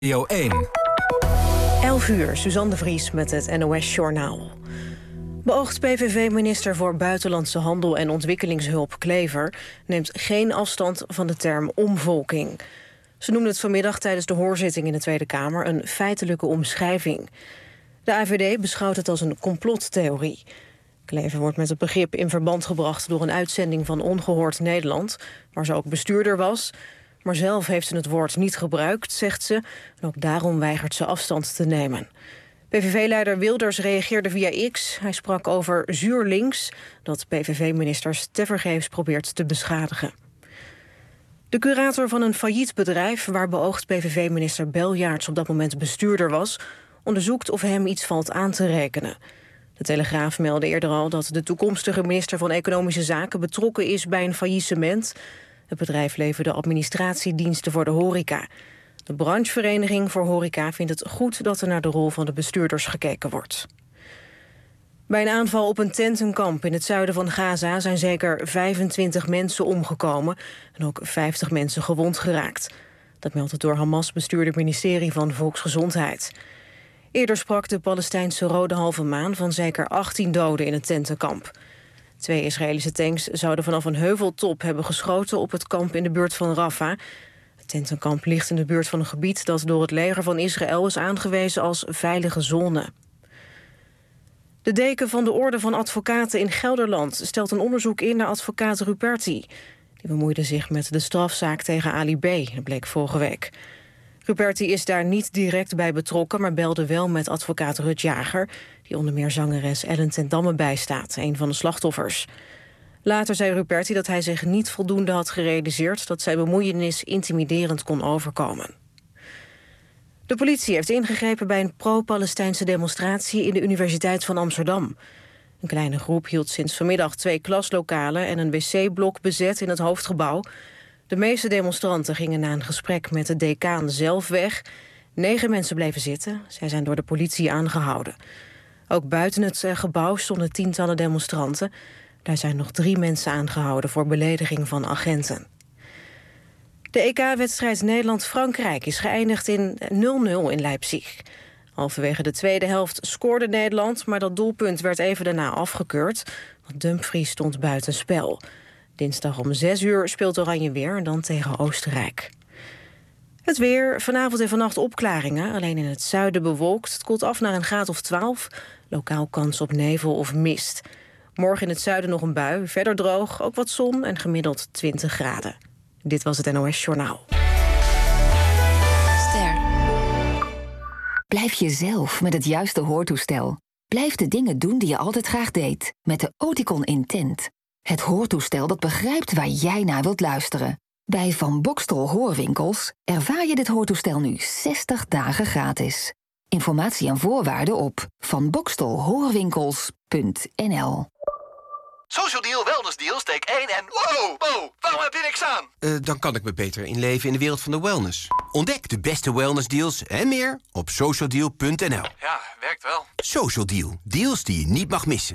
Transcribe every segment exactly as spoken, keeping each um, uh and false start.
Radio één. elf uur, Suzanne de Vries met het N O S-journaal. Beoogd P V V-minister voor Buitenlandse Handel en Ontwikkelingshulp Klever neemt geen afstand van de term omvolking. Ze noemde het vanmiddag tijdens de hoorzitting in de Tweede Kamer een feitelijke omschrijving. De A V D beschouwt het als een complottheorie. Klever wordt met het begrip in verband gebracht door een uitzending van Ongehoord Nederland, waar ze ook bestuurder was. Maar zelf heeft ze het woord niet gebruikt, zegt ze, en ook daarom weigert ze afstand te nemen. P V V-leider Wilders reageerde via X. Hij sprak over zuur links, dat P V V-ministers tevergeefs probeert te beschadigen. De curator van een failliet bedrijf, waar beoogd P V V-minister Beljaerts op dat moment bestuurder was, onderzoekt of hem iets valt aan te rekenen. De Telegraaf meldde eerder al dat de toekomstige minister van Economische Zaken betrokken is bij een faillissement. Het bedrijf leverde administratiediensten voor de horeca. De branchevereniging voor horeca vindt het goed dat er naar de rol van de bestuurders gekeken wordt. Bij een aanval op een tentenkamp in het zuiden van Gaza zijn zeker vijfentwintig mensen omgekomen en ook vijftig mensen gewond geraakt. Dat meldt het door Hamas bestuurde ministerie van Volksgezondheid. Eerder sprak de Palestijnse Rode Halve Maan van zeker achttien doden in het tentenkamp. Twee Israëlische tanks zouden vanaf een heuveltop hebben geschoten op het kamp in de buurt van Rafah. Het tentenkamp ligt in de buurt van een gebied dat door het leger van Israël is aangewezen als veilige zone. De deken van de Orde van Advocaten in Gelderland stelt een onderzoek in naar advocaat Ruperti. Die bemoeide zich met de strafzaak tegen Ali B., dat bleek vorige week. Ruperti is daar niet direct bij betrokken, maar belde wel met advocaat Rut Jager, die onder meer zangeres Ellen ten Damme bijstaat, een van de slachtoffers. Later zei Ruperti dat hij zich niet voldoende had gerealiseerd dat zijn bemoeienis intimiderend kon overkomen. De politie heeft ingegrepen bij een pro-Palestijnse demonstratie in de Universiteit van Amsterdam. Een kleine groep hield sinds vanmiddag twee klaslokalen en een wc-blok bezet in het hoofdgebouw. De meeste demonstranten gingen na een gesprek met de decaan zelf weg. Negen mensen bleven zitten. Zij zijn door de politie aangehouden. Ook buiten het gebouw stonden tientallen demonstranten. Daar zijn nog drie mensen aangehouden voor belediging van agenten. De E K-wedstrijd Nederland-Frankrijk is geëindigd in nul nul in Leipzig. Halverwege de tweede helft scoorde Nederland, maar dat doelpunt werd even daarna afgekeurd, want Dumfries stond buitenspel. Dinsdag om zes uur speelt Oranje weer en dan tegen Oostenrijk. Het weer, vanavond en vannacht opklaringen. Alleen in het zuiden bewolkt. Het koelt af naar een graad of twaalf. Lokaal kans op nevel of mist. Morgen in het zuiden nog een bui. Verder droog, ook wat zon en gemiddeld twintig graden. Dit was het N O S-journaal. Ster. Blijf jezelf met het juiste hoortoestel. Blijf de dingen doen die je altijd graag deed. Met de Oticon Intent. Het hoortoestel dat begrijpt waar jij naar wilt luisteren. Bij Van Boxtel Hoorwinkels ervaar je dit hoortoestel nu zestig dagen gratis. Informatie en voorwaarden op van boxtel hoorwinkels punt n l. Social Deal, Wellness Deal, steek één en... Wow, wow, waarom heb je niks aan? Uh, dan kan ik me beter inleven in de wereld van de wellness. Ontdek de beste wellness deals en meer op social deal punt n l. Ja, werkt wel. Social Deal, deals die je niet mag missen.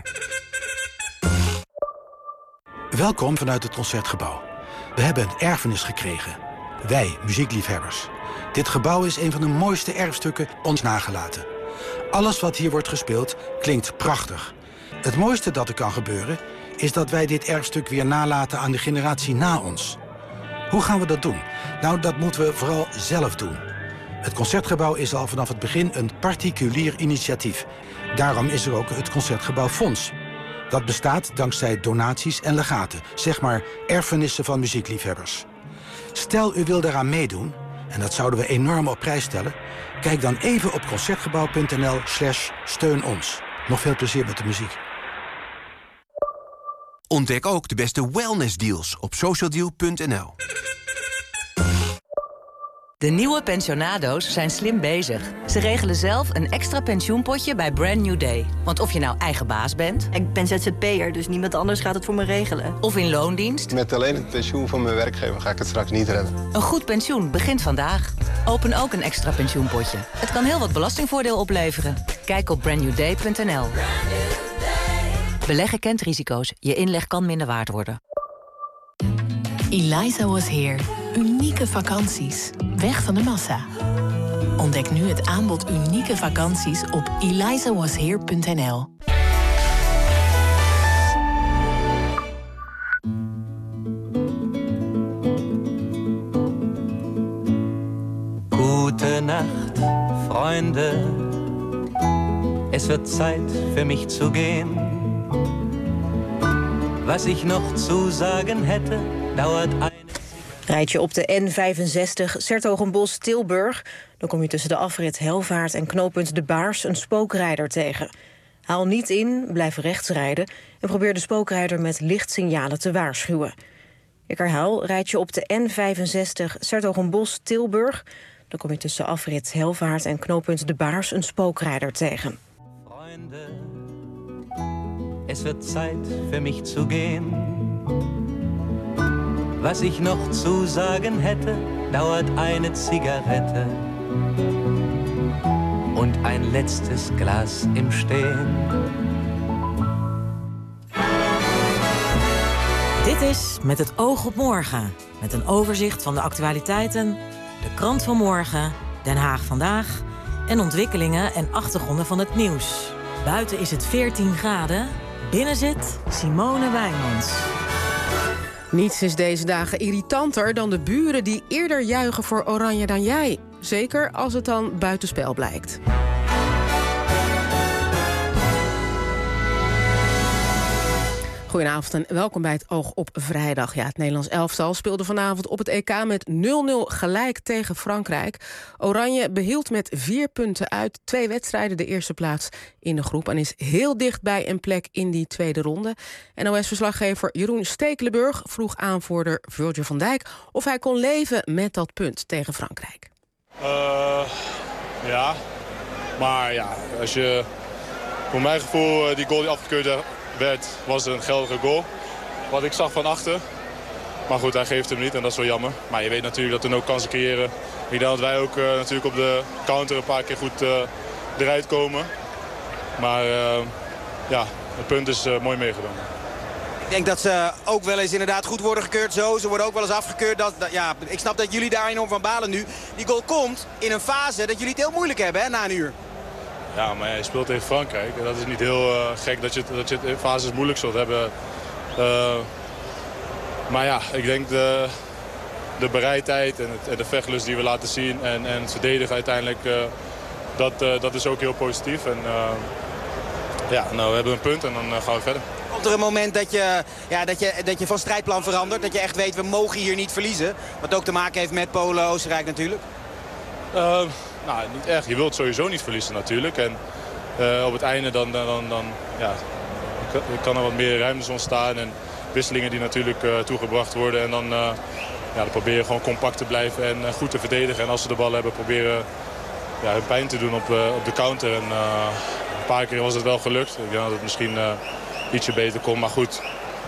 Welkom vanuit het Concertgebouw. We hebben een erfenis gekregen. Wij, muziekliefhebbers. Dit gebouw is een van de mooiste erfstukken ons nagelaten. Alles wat hier wordt gespeeld klinkt prachtig. Het mooiste dat er kan gebeuren is dat wij dit erfstuk weer nalaten aan de generatie na ons. Hoe gaan we dat doen? Nou, dat moeten we vooral zelf doen. Het Concertgebouw is al vanaf het begin een particulier initiatief. Daarom is er ook het Concertgebouw Fonds. Dat bestaat dankzij donaties en legaten, zeg maar erfenissen van muziekliefhebbers. Stel u wil daaraan meedoen, en dat zouden we enorm op prijs stellen, kijk dan even op concertgebouw punt n l slash steun ons. Nog veel plezier met de muziek. Ontdek ook de beste wellness deals op social deal punt n l. De nieuwe pensionado's zijn slim bezig. Ze regelen zelf een extra pensioenpotje bij Brand New Day. Want of je nou eigen baas bent... Ik ben Z Z P'er, dus niemand anders gaat het voor me regelen. Of in loondienst... Met alleen het pensioen van mijn werkgever ga ik het straks niet redden. Een goed pensioen begint vandaag. Open ook een extra pensioenpotje. Het kan heel wat belastingvoordeel opleveren. Kijk op brand new day punt n l. Beleggen kent risico's. Je inleg kan minder waard worden. Eliza was here. Unieke vakanties. Weg van de massa. Ontdek nu het aanbod unieke vakanties op eliza was here punt n l. Gute Nacht, Freunde. Es wird Zeit für mich zu gehen. Was ich noch zu sagen hätte, dauert een... Rijd je op de N vijfenzestig 's-Hertogenbosch-Tilburg... dan kom je tussen de afrit Helvaart en knooppunt De Baars een spookrijder tegen. Haal niet in, blijf rechts rijden... en probeer de spookrijder met lichtsignalen te waarschuwen. Ik herhaal, rijd je op de N vijfenzestig 's-Hertogenbosch-Tilburg... dan kom je tussen de afrit Helvaart en knooppunt De Baars een spookrijder tegen. Freunde, es wird Zeit für mich zu gehen. Was ich noch zu sagen hätte, dauert eine Zigarette und ein letztes Glas im Stehen. Dit is Met het oog op morgen. Met een overzicht van de actualiteiten, de krant van morgen, Den Haag vandaag... en ontwikkelingen en achtergronden van het nieuws. Buiten is het veertien graden, binnen zit Simone Wijnands. Niets is deze dagen irritanter dan de buren die eerder juichen voor Oranje dan jij. Zeker als het dan buitenspel blijkt. Goedenavond en welkom bij het Oog op Vrijdag. Ja, het Nederlands elftal speelde vanavond op het E K met nul nul gelijk tegen Frankrijk. Oranje behield met vier punten uit twee wedstrijden de eerste plaats in de groep... en is heel dicht bij een plek in die tweede ronde. N O S-verslaggever Jeroen Stekelenburg vroeg aanvoerder Virgil van Dijk... of hij kon leven met dat punt tegen Frankrijk. Uh, ja, maar ja, als je voor mijn gevoel die goal die afgekeurd werd, was het een geldige goal. Wat ik zag van achter. Maar goed, hij geeft hem niet en dat is wel jammer. Maar je weet natuurlijk dat er ook kansen creëren. Ik denk dat wij ook uh, natuurlijk op de counter een paar keer goed uh, eruit komen. Maar uh, ja, het punt is uh, mooi meegenomen. Ik denk dat ze ook wel eens inderdaad goed worden gekeurd zo. Ze worden ook wel eens afgekeurd. Dat, dat, ja, ik snap dat jullie daar enorm van balen nu. Die goal komt in een fase dat jullie het heel moeilijk hebben, hè, na een uur. Ja, maar je speelt tegen Frankrijk. Dat is niet heel uh, gek dat je, dat je het in fases moeilijk zult hebben. Uh, maar ja, ik denk de, de bereidheid en, het, en de vechtlust die we laten zien en, en het verdedigen uiteindelijk, uh, dat, uh, dat is ook heel positief. En, uh, ja, nou, we hebben een punt en dan uh, gaan we verder. Komt er een moment dat je, ja, dat, je, dat je van strijdplan verandert? Dat je echt weet, we mogen hier niet verliezen? Wat ook te maken heeft met Polen, Oostenrijk natuurlijk. Uh, nou, niet echt. Je wilt sowieso niet verliezen natuurlijk. En uh, op het einde dan, dan, dan ja, kan er wat meer ruimtes ontstaan. En wisselingen die natuurlijk uh, toegebracht worden. En dan, uh, ja, dan probeer je gewoon compact te blijven en uh, goed te verdedigen. En als ze de bal hebben, proberen ja, hun pijn te doen op, uh, op de counter. En uh, een paar keer was het wel gelukt. Ik denk dat het misschien uh, ietsje beter kon. Maar goed,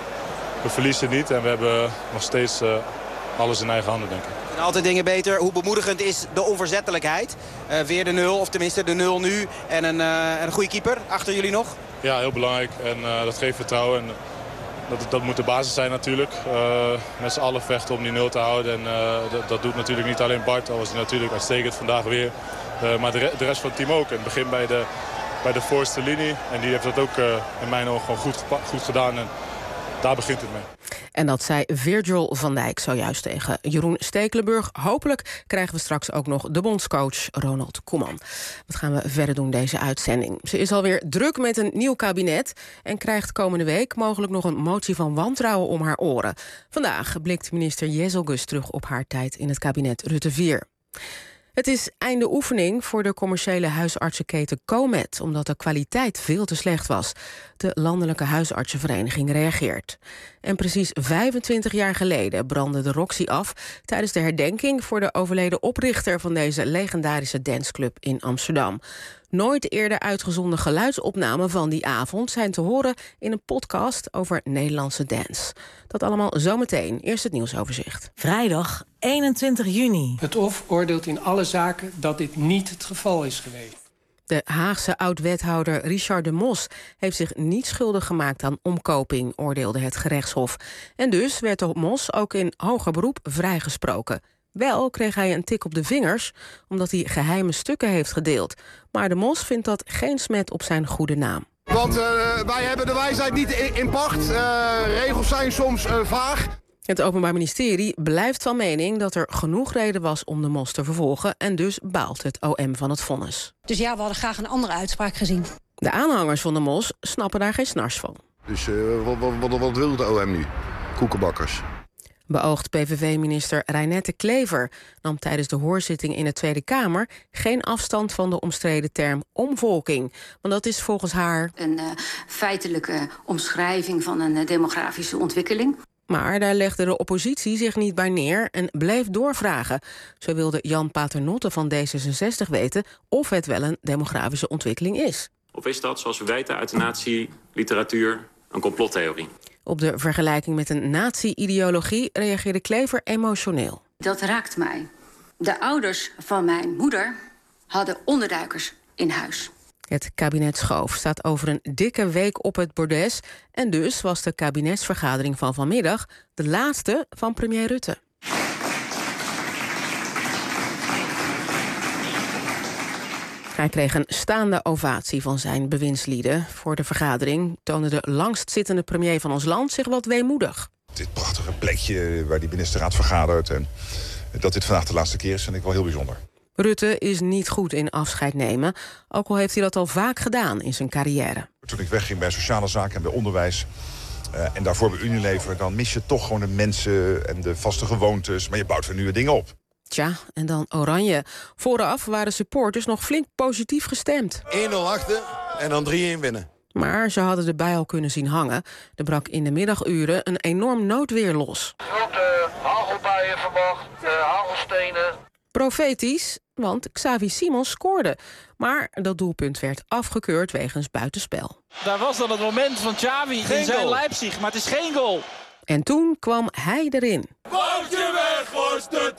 we verliezen niet. En we hebben nog steeds uh, alles in eigen handen, denk ik. En altijd dingen beter. Hoe bemoedigend is de onverzettelijkheid? Uh, weer de nul, of tenminste de nul nu. En een, uh, een goede keeper achter jullie nog? Ja, heel belangrijk. En uh, dat geeft vertrouwen. En dat, dat moet de basis zijn natuurlijk. Uh, met z'n allen vechten om die nul te houden. En uh, dat, dat doet natuurlijk niet alleen Bart. Al was hij natuurlijk uitstekend vandaag weer. Uh, maar de, re de rest van het team ook. En het begin bij de, bij de voorste linie. En die heeft dat ook uh, in mijn ogen gewoon goed, goed gedaan. En daar begint het mee. En dat zei Virgil van Dijk zojuist tegen Jeroen Stekelenburg. Hopelijk krijgen we straks ook nog de bondscoach Ronald Koeman. Wat gaan we verder doen deze uitzending? Ze is alweer druk met een nieuw kabinet en krijgt komende week mogelijk nog een motie van wantrouwen om haar oren. Vandaag blikt minister Jezelgus terug op haar tijd in het kabinet Rutte vier. Het is einde oefening voor de commerciële huisartsenketen Comet, omdat de kwaliteit veel te slecht was. De Landelijke Huisartsenvereniging reageert. En precies vijfentwintig jaar geleden brandde de Roxy af tijdens de herdenking voor de overleden oprichter van deze legendarische danceclub in Amsterdam. Nooit eerder uitgezonden geluidsopnamen van die avond zijn te horen in een podcast over Nederlandse dance. Dat allemaal zometeen. Eerst het nieuwsoverzicht. Vrijdag eenentwintig juni. Het Hof oordeelt in alle zaken dat dit niet het geval is geweest. De Haagse oud-wethouder Richard de Mos heeft zich niet schuldig gemaakt aan omkoping, oordeelde het gerechtshof. En dus werd de Mos ook in hoger beroep vrijgesproken. Wel kreeg hij een tik op de vingers omdat hij geheime stukken heeft gedeeld. Maar de Mos vindt dat geen smet op zijn goede naam. Want uh, wij hebben de wijsheid niet in, in pacht. Uh, regels zijn soms uh, vaag. Het Openbaar Ministerie blijft van mening dat er genoeg reden was om de Mos te vervolgen en dus baalt het O M van het vonnis. Dus ja, we hadden graag een andere uitspraak gezien. De aanhangers van de Mos snappen daar geen snars van. Dus uh, wat, wat, wat, wat wil de O M nu? Koekenbakkers. Beoogd P V V-minister Reinette Klever nam tijdens de hoorzitting in de Tweede Kamer geen afstand van de omstreden term omvolking. Want dat is volgens haar een uh, feitelijke omschrijving van een uh, demografische ontwikkeling. Maar daar legde de oppositie zich niet bij neer en bleef doorvragen. Zo wilde Jan Paternotte van D zesenzestig weten of het wel een demografische ontwikkeling is. Of is dat, zoals we weten uit de nazi-literatuur, een complottheorie? Op de vergelijking met een nazi-ideologie reageerde Klever emotioneel. Dat raakt mij. De ouders van mijn moeder hadden onderduikers in huis. Het kabinet Schoof staat over een dikke week op het bordes. En dus was de kabinetsvergadering van vanmiddag de laatste van premier Rutte. Hij kreeg een staande ovatie van zijn bewindslieden. Voor de vergadering toonde de langstzittende premier van ons land zich wat weemoedig. Dit prachtige plekje waar die ministerraad vergadert en dat dit vandaag de laatste keer is, vind ik wel heel bijzonder. Rutte is niet goed in afscheid nemen, ook al heeft hij dat al vaak gedaan in zijn carrière. Toen ik wegging bij sociale zaken en bij onderwijs uh, en daarvoor bij Unilever, dan mis je toch gewoon de mensen en de vaste gewoontes, maar je bouwt weer nieuwe dingen op. Tja, en dan Oranje. Vooraf waren supporters nog flink positief gestemd. één nul achter en dan drie een winnen. Maar ze hadden de bij al kunnen zien hangen. Er brak in de middaguren een enorm noodweer los. Grote hagelbuien verwacht, uh, hagelstenen. Profetisch, want Xavi Simons scoorde. Maar dat doelpunt werd afgekeurd wegens buitenspel. Daar was dan het moment van Xavi in zijn Leipzig, maar het is geen goal. En toen kwam hij erin. Bootje weg, Horst.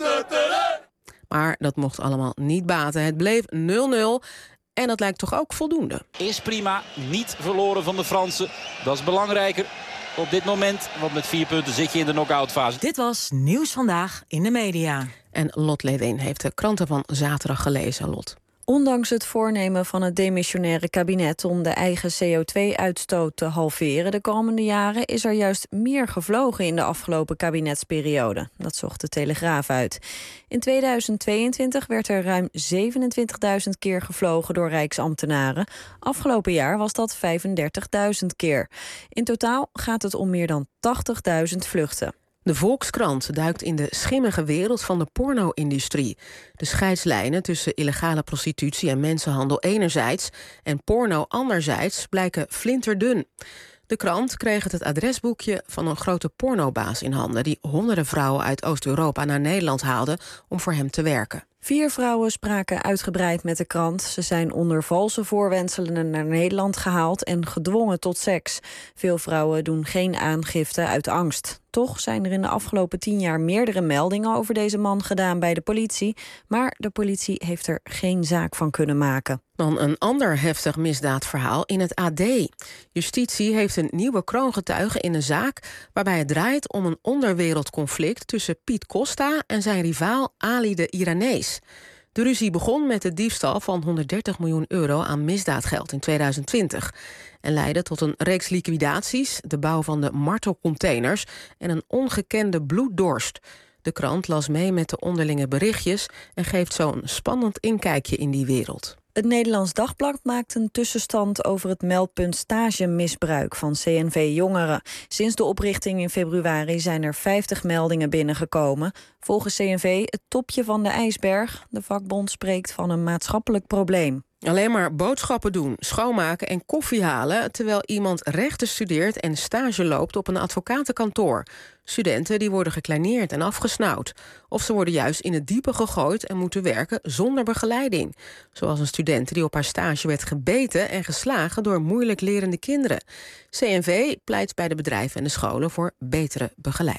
Maar dat mocht allemaal niet baten. Het bleef nul nul. En dat lijkt toch ook voldoende. Is prima, niet verloren van de Fransen. Dat is belangrijker op dit moment, want met vier punten zit je in de knock-outfase. Dit was Nieuws Vandaag in de media. En Lot Lewin heeft de kranten van zaterdag gelezen, Lot. Ondanks het voornemen van het demissionaire kabinet om de eigen C O twee uitstoot te halveren de komende jaren, is er juist meer gevlogen in de afgelopen kabinetsperiode. Dat zocht de Telegraaf uit. In tweeduizend tweeëntwintig werd er ruim zevenentwintigduizend keer gevlogen door rijksambtenaren. Afgelopen jaar was dat vijfendertigduizend keer. In totaal gaat het om meer dan tachtigduizend vluchten. De Volkskrant duikt in de schimmige wereld van de porno-industrie. De scheidslijnen tussen illegale prostitutie en mensenhandel enerzijds en porno anderzijds blijken flinterdun. De krant kreeg het adresboekje van een grote pornobaas in handen die honderden vrouwen uit Oost-Europa naar Nederland haalde om voor hem te werken. Vier vrouwen spraken uitgebreid met de krant. Ze zijn onder valse voorwendselen naar Nederland gehaald en gedwongen tot seks. Veel vrouwen doen geen aangifte uit angst. Toch zijn er in de afgelopen tien jaar meerdere meldingen over deze man gedaan bij de politie. Maar de politie heeft er geen zaak van kunnen maken. Dan een ander heftig misdaadverhaal in het A D. Justitie heeft een nieuwe kroongetuige in een zaak waarbij het draait om een onderwereldconflict tussen Piet Costa en zijn rivaal Ali de Iranees. De ruzie begon met de diefstal van honderddertig miljoen euro aan misdaadgeld in tweeduizend twintig... en leidde tot een reeks liquidaties, de bouw van de martelcontainers en een ongekende bloeddorst. De krant las mee met de onderlinge berichtjes en geeft zo een spannend inkijkje in die wereld. Het Nederlands Dagblad maakt een tussenstand over het meldpunt stagemisbruik van C N V Jongeren. Sinds de oprichting in februari zijn er vijftig meldingen binnengekomen. Volgens C N V het topje van de ijsberg. De vakbond spreekt van een maatschappelijk probleem. Alleen maar boodschappen doen, schoonmaken en koffie halen, terwijl iemand rechten studeert en stage loopt op een advocatenkantoor. Studenten die worden gekleineerd en afgesnauwd. Of ze worden juist in het diepe gegooid en moeten werken zonder begeleiding. Zoals een student die op haar stage werd gebeten en geslagen door moeilijk lerende kinderen. C N V pleit bij de bedrijven en de scholen voor betere begeleiding.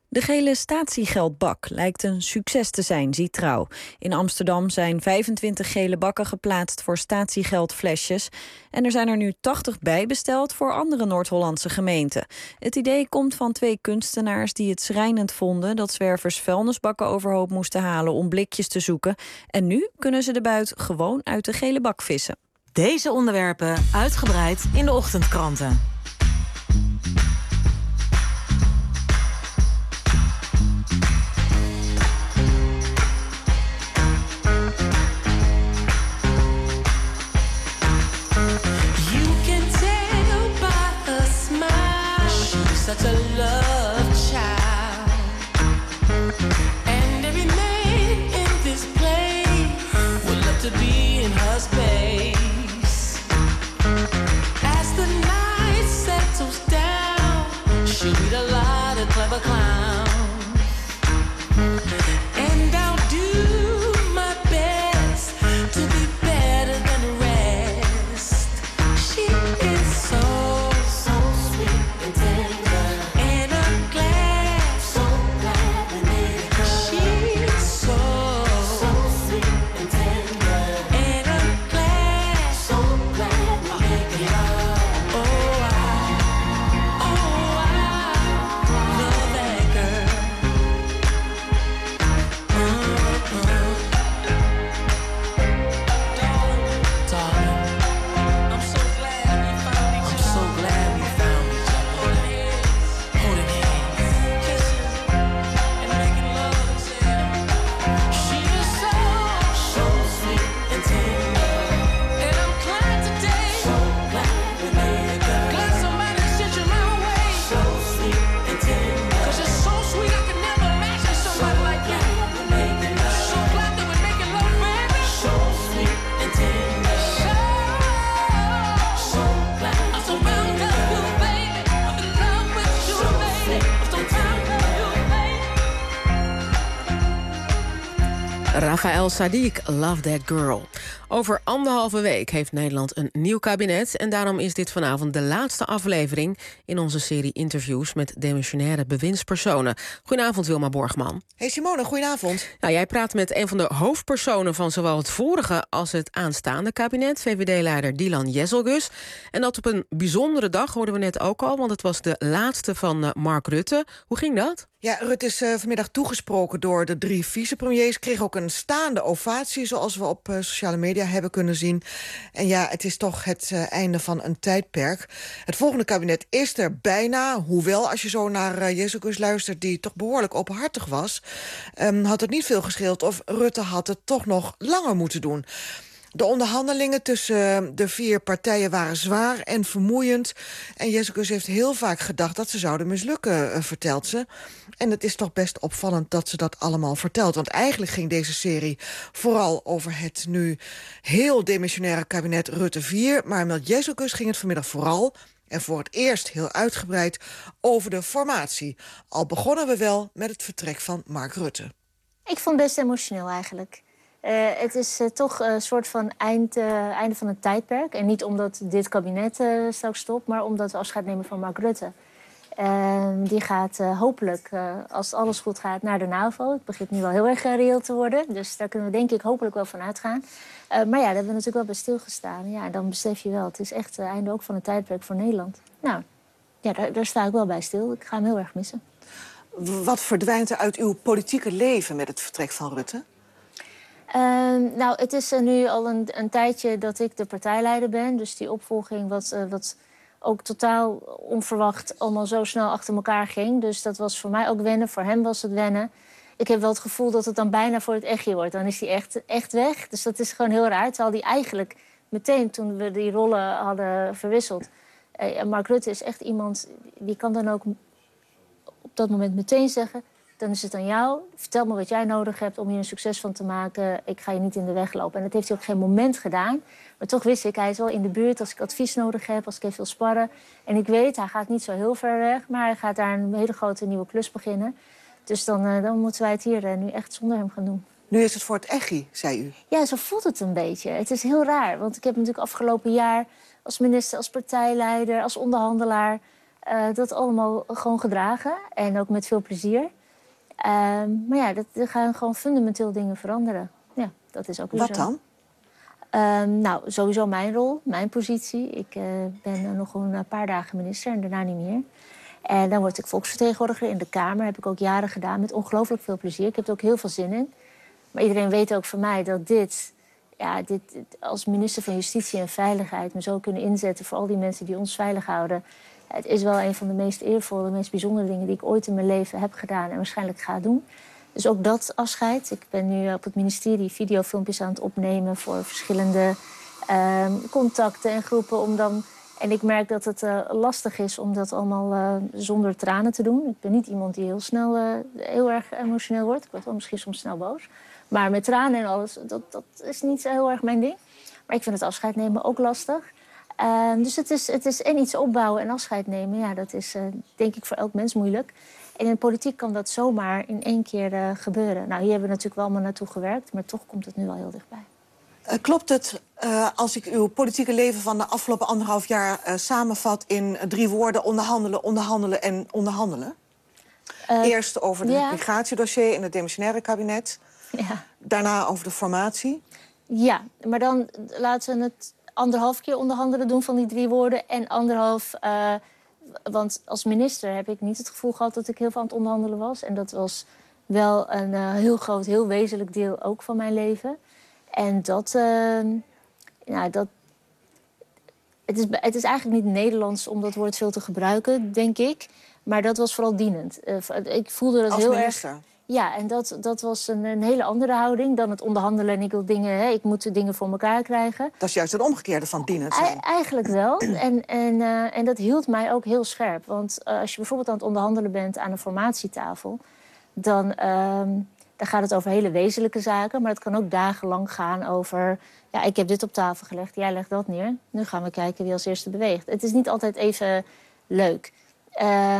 De gele statiegeldbak lijkt een succes te zijn, ziet Trouw. In Amsterdam zijn vijfentwintig gele bakken geplaatst voor statiegeldflesjes. En er zijn er nu tachtig bij besteld voor andere Noord-Hollandse gemeenten. Het idee komt van twee kunstenaars die het schrijnend vonden dat zwervers vuilnisbakken overhoop moesten halen om blikjes te zoeken. En nu kunnen ze de buit gewoon uit de gele bak vissen. Deze onderwerpen uitgebreid in de ochtendkranten. Such a love child, and every man in this place would love to be in her space. As the night settles down, she'll meet a lot of clever clowns, and I'll do my best to be better than the rest. She is so, so sweet and tender. Raphaël Saadiq, Love That Girl. Over anderhalve week heeft Nederland een nieuw kabinet en daarom is dit vanavond de laatste aflevering in onze serie interviews met demissionaire bewindspersonen. Goedenavond, Wilma Borgman. Hey Simone, goedenavond. Nou, jij praat met een van de hoofdpersonen van zowel het vorige als het aanstaande kabinet, V V D-leider Dylan Jezelgus. En dat op een bijzondere dag, hoorden we net ook al, want het was de laatste van uh, Mark Rutte. Hoe ging dat? Ja, Rutte is uh, vanmiddag toegesproken door de drie vicepremiers. Kreeg ook een staande ovatie, zoals we op uh, sociale media hebben kunnen zien. En ja, het is toch het uh, einde van een tijdperk. Het volgende kabinet is er bijna. Hoewel, als je zo naar uh, Jezelgus luistert, die toch behoorlijk openhartig was, um, had het niet veel gescheeld of Rutte had het toch nog langer moeten doen. De onderhandelingen tussen de vier partijen waren zwaar en vermoeiend. En Jezelgus heeft heel vaak gedacht dat ze zouden mislukken, vertelt ze. En het is toch best opvallend dat ze dat allemaal vertelt. Want eigenlijk ging deze serie vooral over het nu heel demissionaire kabinet Rutte vier. Maar met Jezelgus ging het vanmiddag vooral, en voor het eerst heel uitgebreid, over de formatie. Al begonnen we wel met het vertrek van Mark Rutte. Ik vond het best emotioneel eigenlijk. Uh, het is uh, toch een soort van eind, uh, einde van een tijdperk. En niet omdat dit kabinet uh, straks stopt, maar omdat we afscheid nemen van Mark Rutte. Uh, die gaat uh, hopelijk, uh, als alles goed gaat, naar de NAVO. Het begint nu wel heel erg uh, reëel te worden. Dus daar kunnen we denk ik hopelijk wel van uitgaan. Uh, maar ja, daar hebben we natuurlijk wel bij stilgestaan. Ja, dan besef je wel, het is echt het uh, einde ook van een tijdperk voor Nederland. Nou, ja, daar, daar sta ik wel bij stil. Ik ga hem heel erg missen. Wat verdwijnt er uit uw politieke leven met het vertrek van Rutte? Uh, nou, het is uh, nu al een, een tijdje dat ik de partijleider ben. Dus die opvolging wat, uh, wat ook totaal onverwacht allemaal zo snel achter elkaar ging. Dus dat was voor mij ook wennen, voor hem was het wennen. Ik heb wel het gevoel dat het dan bijna voor het echtje wordt. Dan is hij echt, echt weg. Dus dat is gewoon heel raar. Terwijl hij eigenlijk meteen, toen we die rollen hadden verwisseld... Uh, Mark Rutte is echt iemand, die kan dan ook op dat moment meteen zeggen... dan is het aan jou. Vertel me wat jij nodig hebt om hier een succes van te maken. Ik ga je niet in de weg lopen. En dat heeft hij ook geen moment gedaan. Maar toch wist ik, hij is wel in de buurt als ik advies nodig heb, als ik even wil sparren. En ik weet, hij gaat niet zo heel ver weg, maar hij gaat daar een hele grote nieuwe klus beginnen. Dus dan, uh, dan moeten wij het hier uh, nu echt zonder hem gaan doen. Nu is het voor het echi, zei u. Ja, zo voelt het een beetje. Het is heel raar, want ik heb natuurlijk afgelopen jaar als minister, als partijleider, als onderhandelaar... Uh, dat allemaal gewoon gedragen en ook met veel plezier. maar ja, dat, er gaan gewoon fundamenteel dingen veranderen. Ja, dat is ook weer Wat zo. dan? Um, nou, sowieso mijn rol, mijn positie. Ik uh, ben uh, nog een paar dagen minister en daarna niet meer. En dan word ik volksvertegenwoordiger in de Kamer. Heb ik ook jaren gedaan met ongelooflijk veel plezier. Ik heb er ook heel veel zin in. Maar iedereen weet ook van mij dat dit... Ja, dit, als minister van Justitie en Veiligheid me zo kunnen inzetten voor al die mensen die ons veilig houden. Het is wel een van de meest eervolle, meest bijzondere dingen die ik ooit in mijn leven heb gedaan en waarschijnlijk ga doen. Dus ook dat afscheid. Ik ben nu op het ministerie videofilmpjes aan het opnemen voor verschillende uh, contacten en groepen. Om dan, en ik merk dat het uh, lastig is om dat allemaal uh, zonder tranen te doen. Ik ben niet iemand die heel snel uh, heel erg emotioneel wordt. Ik word wel misschien soms snel boos. Maar met tranen en alles, dat, dat is niet zo heel erg mijn ding. Maar ik vind het afscheid nemen ook lastig. Uh, dus het is, het is en iets opbouwen en afscheid nemen. Ja, dat is uh, denk ik voor elk mens moeilijk. En in de politiek kan dat zomaar in één keer uh, gebeuren. Nou, hier hebben we natuurlijk wel allemaal naartoe gewerkt. Maar toch komt het nu wel heel dichtbij. Uh, klopt het uh, als ik uw politieke leven van de afgelopen anderhalf jaar uh, samenvat in drie woorden: onderhandelen, onderhandelen en onderhandelen? Uh, Eerst over het ja. migratiedossier in het demissionaire kabinet. Ja. Daarna over de formatie. Ja, maar dan laten we het anderhalf keer onderhandelen doen van die drie woorden. En anderhalf... Uh, want als minister heb ik niet het gevoel gehad dat ik heel veel aan het onderhandelen was. En dat was wel een uh, heel groot, heel wezenlijk deel ook van mijn leven. En dat... Uh, nou, dat het, is, het is eigenlijk niet Nederlands om dat woord veel te gebruiken, denk ik. Maar dat was vooral dienend. Uh, ik voelde dat als heel minister. erg... Ja, en dat, dat was een, een hele andere houding dan het onderhandelen. En ik wil dingen, hè, ik moet de dingen voor elkaar krijgen. Dat is juist het omgekeerde van dienend zijn. E- eigenlijk wel. en, en, uh, en dat hield mij ook heel scherp. Want uh, als je bijvoorbeeld aan het onderhandelen bent aan een formatietafel, dan, uh, dan gaat het over hele wezenlijke zaken. Maar het kan ook dagenlang gaan over, ja, ik heb dit op tafel gelegd, jij legt dat neer. Nu gaan we kijken wie als eerste beweegt. Het is niet altijd even leuk. Uh,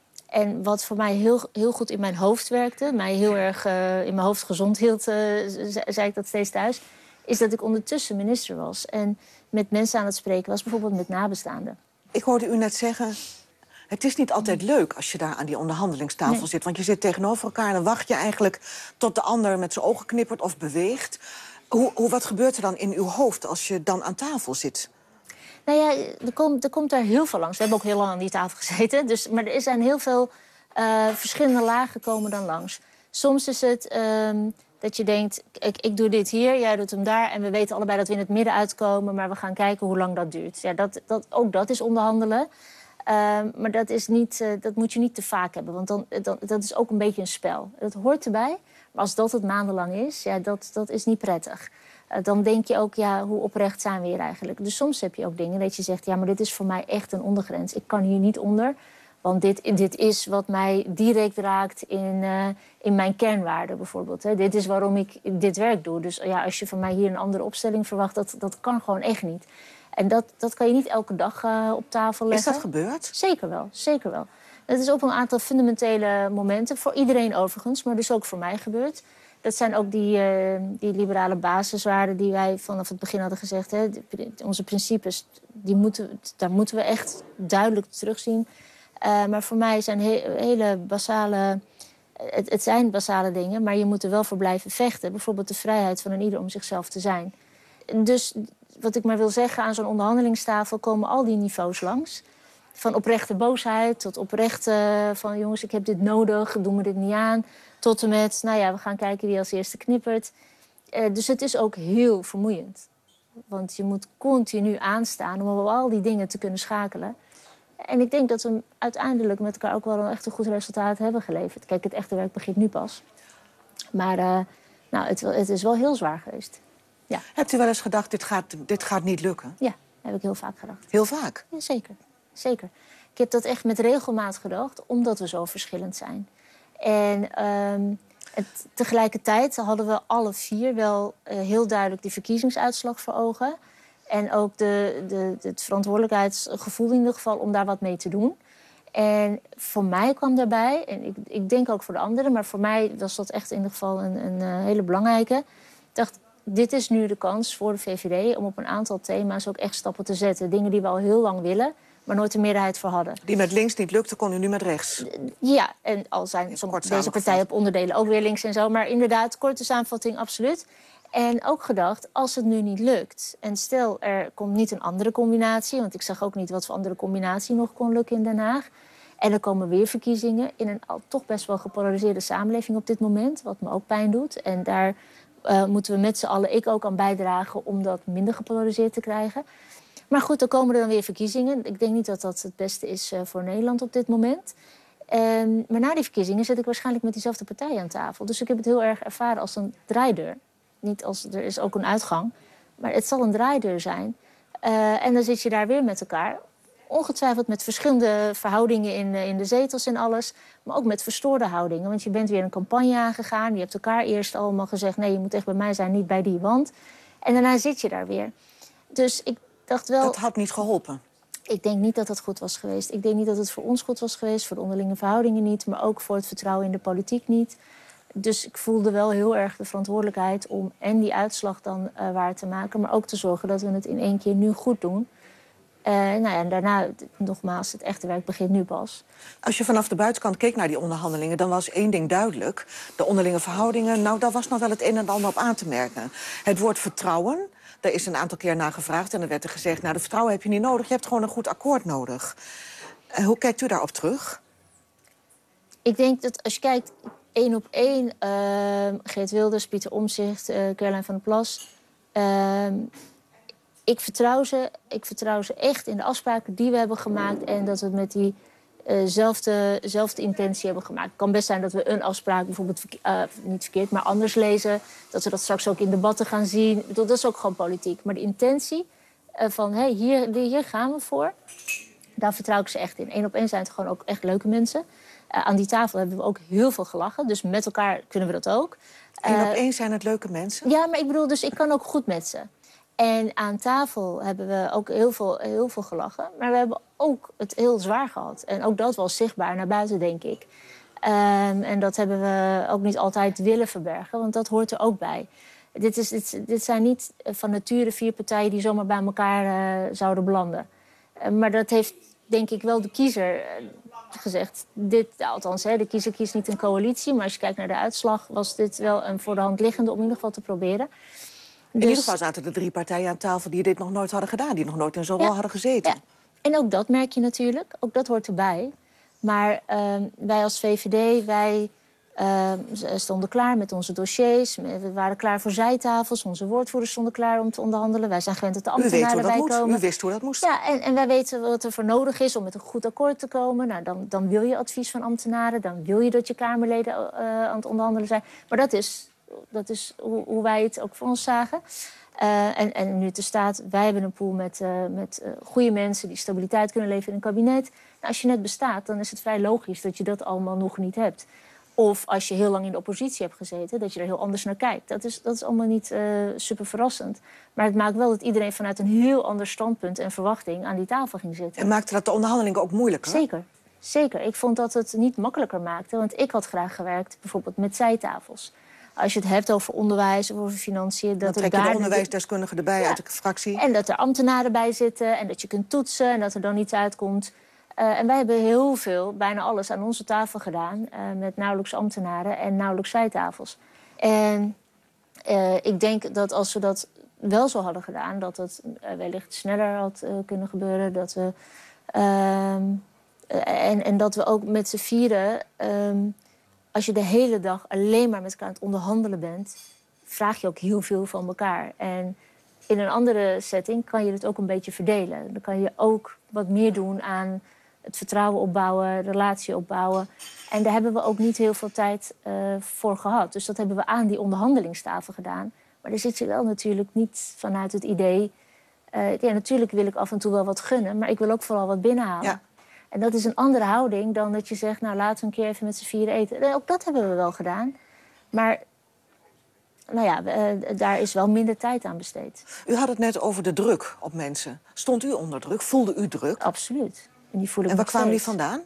En wat voor mij heel, heel goed in mijn hoofd werkte, mij heel erg uh, in mijn hoofd gezond hield, uh, zei ik dat steeds thuis, is dat ik ondertussen minister was en met mensen aan het spreken was, bijvoorbeeld met nabestaanden. Ik hoorde u net zeggen, het is niet altijd leuk als je daar aan die onderhandelingstafel nee. zit. Want je zit tegenover elkaar en dan wacht je eigenlijk tot de ander met zijn ogen knippert of beweegt. Hoe, hoe, wat gebeurt er dan in uw hoofd als je dan aan tafel zit? Nou ja, er komt, er komt daar heel veel langs. We hebben ook heel lang aan die tafel gezeten. Dus, maar er zijn heel veel uh, verschillende lagen komen dan langs. Soms is het um, dat je denkt, ik, ik doe dit hier, jij doet hem daar. En we weten allebei dat we in het midden uitkomen. Maar we gaan kijken hoe lang dat duurt. Ja, dat, dat, ook dat is onderhandelen. Uh, maar dat, is niet, uh, dat moet je niet te vaak hebben. Want dan, dan, dat is ook een beetje een spel. Dat hoort erbij. Maar als dat het maandenlang is, ja, dat, dat is niet prettig. Uh, dan denk je ook, ja, hoe oprecht zijn we hier eigenlijk? Dus soms heb je ook dingen dat je zegt, ja, maar dit is voor mij echt een ondergrens. Ik kan hier niet onder, want dit, dit is wat mij direct raakt in, uh, in mijn kernwaarden bijvoorbeeld. Hè. Dit is waarom ik dit werk doe. Dus ja, als je van mij hier een andere opstelling verwacht, dat, dat kan gewoon echt niet. En dat, dat kan je niet elke dag uh, op tafel leggen. Is dat gebeurd? Zeker wel, zeker wel. Dat is op een aantal fundamentele momenten, voor iedereen overigens, maar dus ook voor mij gebeurd. Dat zijn ook die, uh, die liberale basiswaarden die wij vanaf het begin hadden gezegd. Hè. Onze principes, die moeten, daar moeten we echt duidelijk terugzien. Uh, maar voor mij zijn he hele basale... Het, het zijn basale dingen, maar je moet er wel voor blijven vechten. Bijvoorbeeld de vrijheid van een ieder om zichzelf te zijn. Dus wat ik maar wil zeggen, aan zo'n onderhandelingstafel komen al die niveaus langs. Van oprechte boosheid tot oprechte van jongens, ik heb dit nodig, doe me dit niet aan. Tot en met, nou ja, we gaan kijken wie als eerste knippert. Uh, dus het is ook heel vermoeiend. Want je moet continu aanstaan om op al die dingen te kunnen schakelen. En ik denk dat we uiteindelijk met elkaar ook wel een echt een goed resultaat hebben geleverd. Kijk, het echte werk begint nu pas. Maar uh, nou, het, het is wel heel zwaar geweest. Ja. Hebt u wel eens gedacht, dit gaat, dit gaat niet lukken? Ja, heb ik heel vaak gedacht. Heel vaak? Ja, zeker. Zeker. Ik heb dat echt met regelmaat gedacht, omdat we zo verschillend zijn. En um, het, tegelijkertijd hadden we alle vier wel uh, heel duidelijk die verkiezingsuitslag voor ogen. En ook de, de, de, het verantwoordelijkheidsgevoel in ieder geval om daar wat mee te doen. En voor mij kwam daarbij, en ik, ik denk ook voor de anderen, maar voor mij was dat echt in ieder geval een, een, een hele belangrijke. Ik dacht, dit is nu de kans voor de V V D om op een aantal thema's ook echt stappen te zetten. Dingen die we al heel lang willen, maar nooit een meerderheid voor hadden. Die met links niet lukte, kon u nu met rechts? Ja, en al zijn sommige deze partijen op onderdelen ook weer links en zo. Maar inderdaad, korte samenvatting, absoluut. En ook gedacht, als het nu niet lukt... en stel, er komt niet een andere combinatie... want ik zag ook niet wat voor andere combinatie nog kon lukken in Den Haag... en er komen weer verkiezingen in een al toch best wel gepolariseerde samenleving op dit moment... wat me ook pijn doet. En daar uh, moeten we met z'n allen, ik ook aan bijdragen... om dat minder gepolariseerd te krijgen. Maar goed, dan komen er dan weer verkiezingen. Ik denk niet dat dat het beste is uh, voor Nederland op dit moment... Um, maar na die verkiezingen zit ik waarschijnlijk met diezelfde partij aan tafel. Dus ik heb het heel erg ervaren als een draaideur. Niet als er is ook een uitgang, maar het zal een draaideur zijn. Uh, en dan zit je daar weer met elkaar. Ongetwijfeld met verschillende verhoudingen in, in de zetels en alles. Maar ook met verstoorde houdingen. Want je bent weer een campagne aangegaan. Je hebt elkaar eerst allemaal gezegd... nee, je moet echt bij mij zijn, niet bij die wand. En daarna zit je daar weer. Dus ik dacht wel... Dat had niet geholpen? Ik denk niet dat dat goed was geweest. Ik denk niet dat het voor ons goed was geweest. Voor de onderlinge verhoudingen niet. Maar ook voor het vertrouwen in de politiek niet. Dus ik voelde wel heel erg de verantwoordelijkheid om en die uitslag dan uh, waar te maken... maar ook te zorgen dat we het in één keer nu goed doen. Uh, nou ja, en daarna, nogmaals, het echte werk begint nu pas. Als je vanaf de buitenkant keek naar die onderhandelingen... dan was één ding duidelijk. De onderlinge verhoudingen, nou, daar was nog wel het een en ander op aan te merken. Het woord vertrouwen, daar is een aantal keer naar gevraagd... en er werd er gezegd, nou, de vertrouwen heb je niet nodig... je hebt gewoon een goed akkoord nodig. Uh, hoe kijkt u daarop terug? Ik denk dat als je kijkt... Eén op één, uh, Geert Wilders, Pieter Omtzigt, uh, Caroline van der Plas. Uh, ik, vertrouw ze, ik vertrouw ze echt in de afspraken die we hebben gemaakt... en dat we het met diezelfde uh, zelfde intentie hebben gemaakt. Het kan best zijn dat we een afspraak bijvoorbeeld uh, niet verkeerd, maar anders lezen. Dat we dat straks ook in debatten gaan zien. Ik bedoel, dat is ook gewoon politiek. Maar de intentie uh, van, hé, hey, hier, hier gaan we voor... daar vertrouw ik ze echt in. Eén op één zijn het gewoon ook echt leuke mensen... Uh, aan die tafel hebben we ook heel veel gelachen. Dus met elkaar kunnen we dat ook. Eén uh, op één zijn het leuke mensen? Ja, maar ik bedoel, dus ik kan ook goed met ze. En aan tafel hebben we ook heel veel, heel veel gelachen. Maar we hebben ook het heel zwaar gehad. En ook dat was zichtbaar naar buiten, denk ik. Um, en dat hebben we ook niet altijd willen verbergen. Want dat hoort er ook bij. Dit, is, dit, dit zijn niet van nature vier partijen die zomaar bij elkaar uh, zouden belanden. Uh, maar dat heeft, denk ik, wel de kiezer... Uh, gezegd, dit, althans, hè, de kiezer kiest niet een coalitie... maar als je kijkt naar de uitslag, was dit wel een voor de hand liggende... om in ieder geval te proberen. In dus... ieder geval zaten de drie partijen aan tafel die dit nog nooit hadden gedaan... die nog nooit in zo'n rol ja, hadden gezeten. Ja. En ook dat merk je natuurlijk, ook dat hoort erbij. Maar uh, wij als V V D, wij uh, stonden klaar met onze dossiers... we waren klaar voor zijtafels, onze woordvoerders stonden klaar om te onderhandelen... wij zijn gewend dat de ambtenaren erbij komen. U wist hoe dat moest. Ja, en, en wij weten wat er voor nodig is om met een goed akkoord te komen. Nou, dan, dan wil je advies van ambtenaren, dan wil je dat je Kamerleden uh, aan het onderhandelen zijn. Maar dat is, dat is hoe, hoe wij het ook voor ons zagen. Uh, en, en nu het er staat, wij hebben een pool met, uh, met uh, goede mensen... die stabiliteit kunnen leveren in een kabinet. Nou, als je net bestaat, dan is het vrij logisch dat je dat allemaal nog niet hebt. Of als je heel lang in de oppositie hebt gezeten, dat je er heel anders naar kijkt. Dat is, dat is allemaal niet uh, super verrassend. Maar het maakt wel dat iedereen vanuit een heel ander standpunt en verwachting aan die tafel ging zitten. En maakte dat de onderhandelingen ook moeilijker? Zeker. Zeker. Ik vond dat het niet makkelijker maakte. Want ik had graag gewerkt bijvoorbeeld met zijtafels. Als je het hebt over onderwijs of over financiën... Dan trek je de onderwijsdeskundigen erbij ja. uit de fractie. En dat er ambtenaren bij zitten en dat je kunt toetsen en dat er dan iets uitkomt... Uh, en wij hebben heel veel, bijna alles, aan onze tafel gedaan... Uh, met nauwelijks ambtenaren en nauwelijks zijtafels. En uh, ik denk dat als we dat wel zo hadden gedaan... dat het uh, wellicht sneller had uh, kunnen gebeuren. Dat we, uh, uh, en, en dat we ook met z'n vieren... Uh, als je de hele dag alleen maar met elkaar aan het onderhandelen bent... vraag je ook heel veel van elkaar. En in een andere setting kan je het ook een beetje verdelen. Dan kan je ook wat meer doen aan... het vertrouwen opbouwen, relatie opbouwen. En daar hebben we ook niet heel veel tijd uh, voor gehad. Dus dat hebben we aan die onderhandelingstafel gedaan. Maar daar zit je wel natuurlijk niet vanuit het idee... Uh, ja, natuurlijk wil ik af en toe wel wat gunnen... maar ik wil ook vooral wat binnenhalen. Ja. En dat is een andere houding dan dat je zegt... nou, laten we een keer even met z'n vieren eten. En ook dat hebben we wel gedaan. Maar nou ja, uh, daar is wel minder tijd aan besteed. U had het net over de druk op mensen. Stond u onder druk? Voelde u druk? Absoluut. En, die voel ik en waar nog kwamen die steeds. vandaan?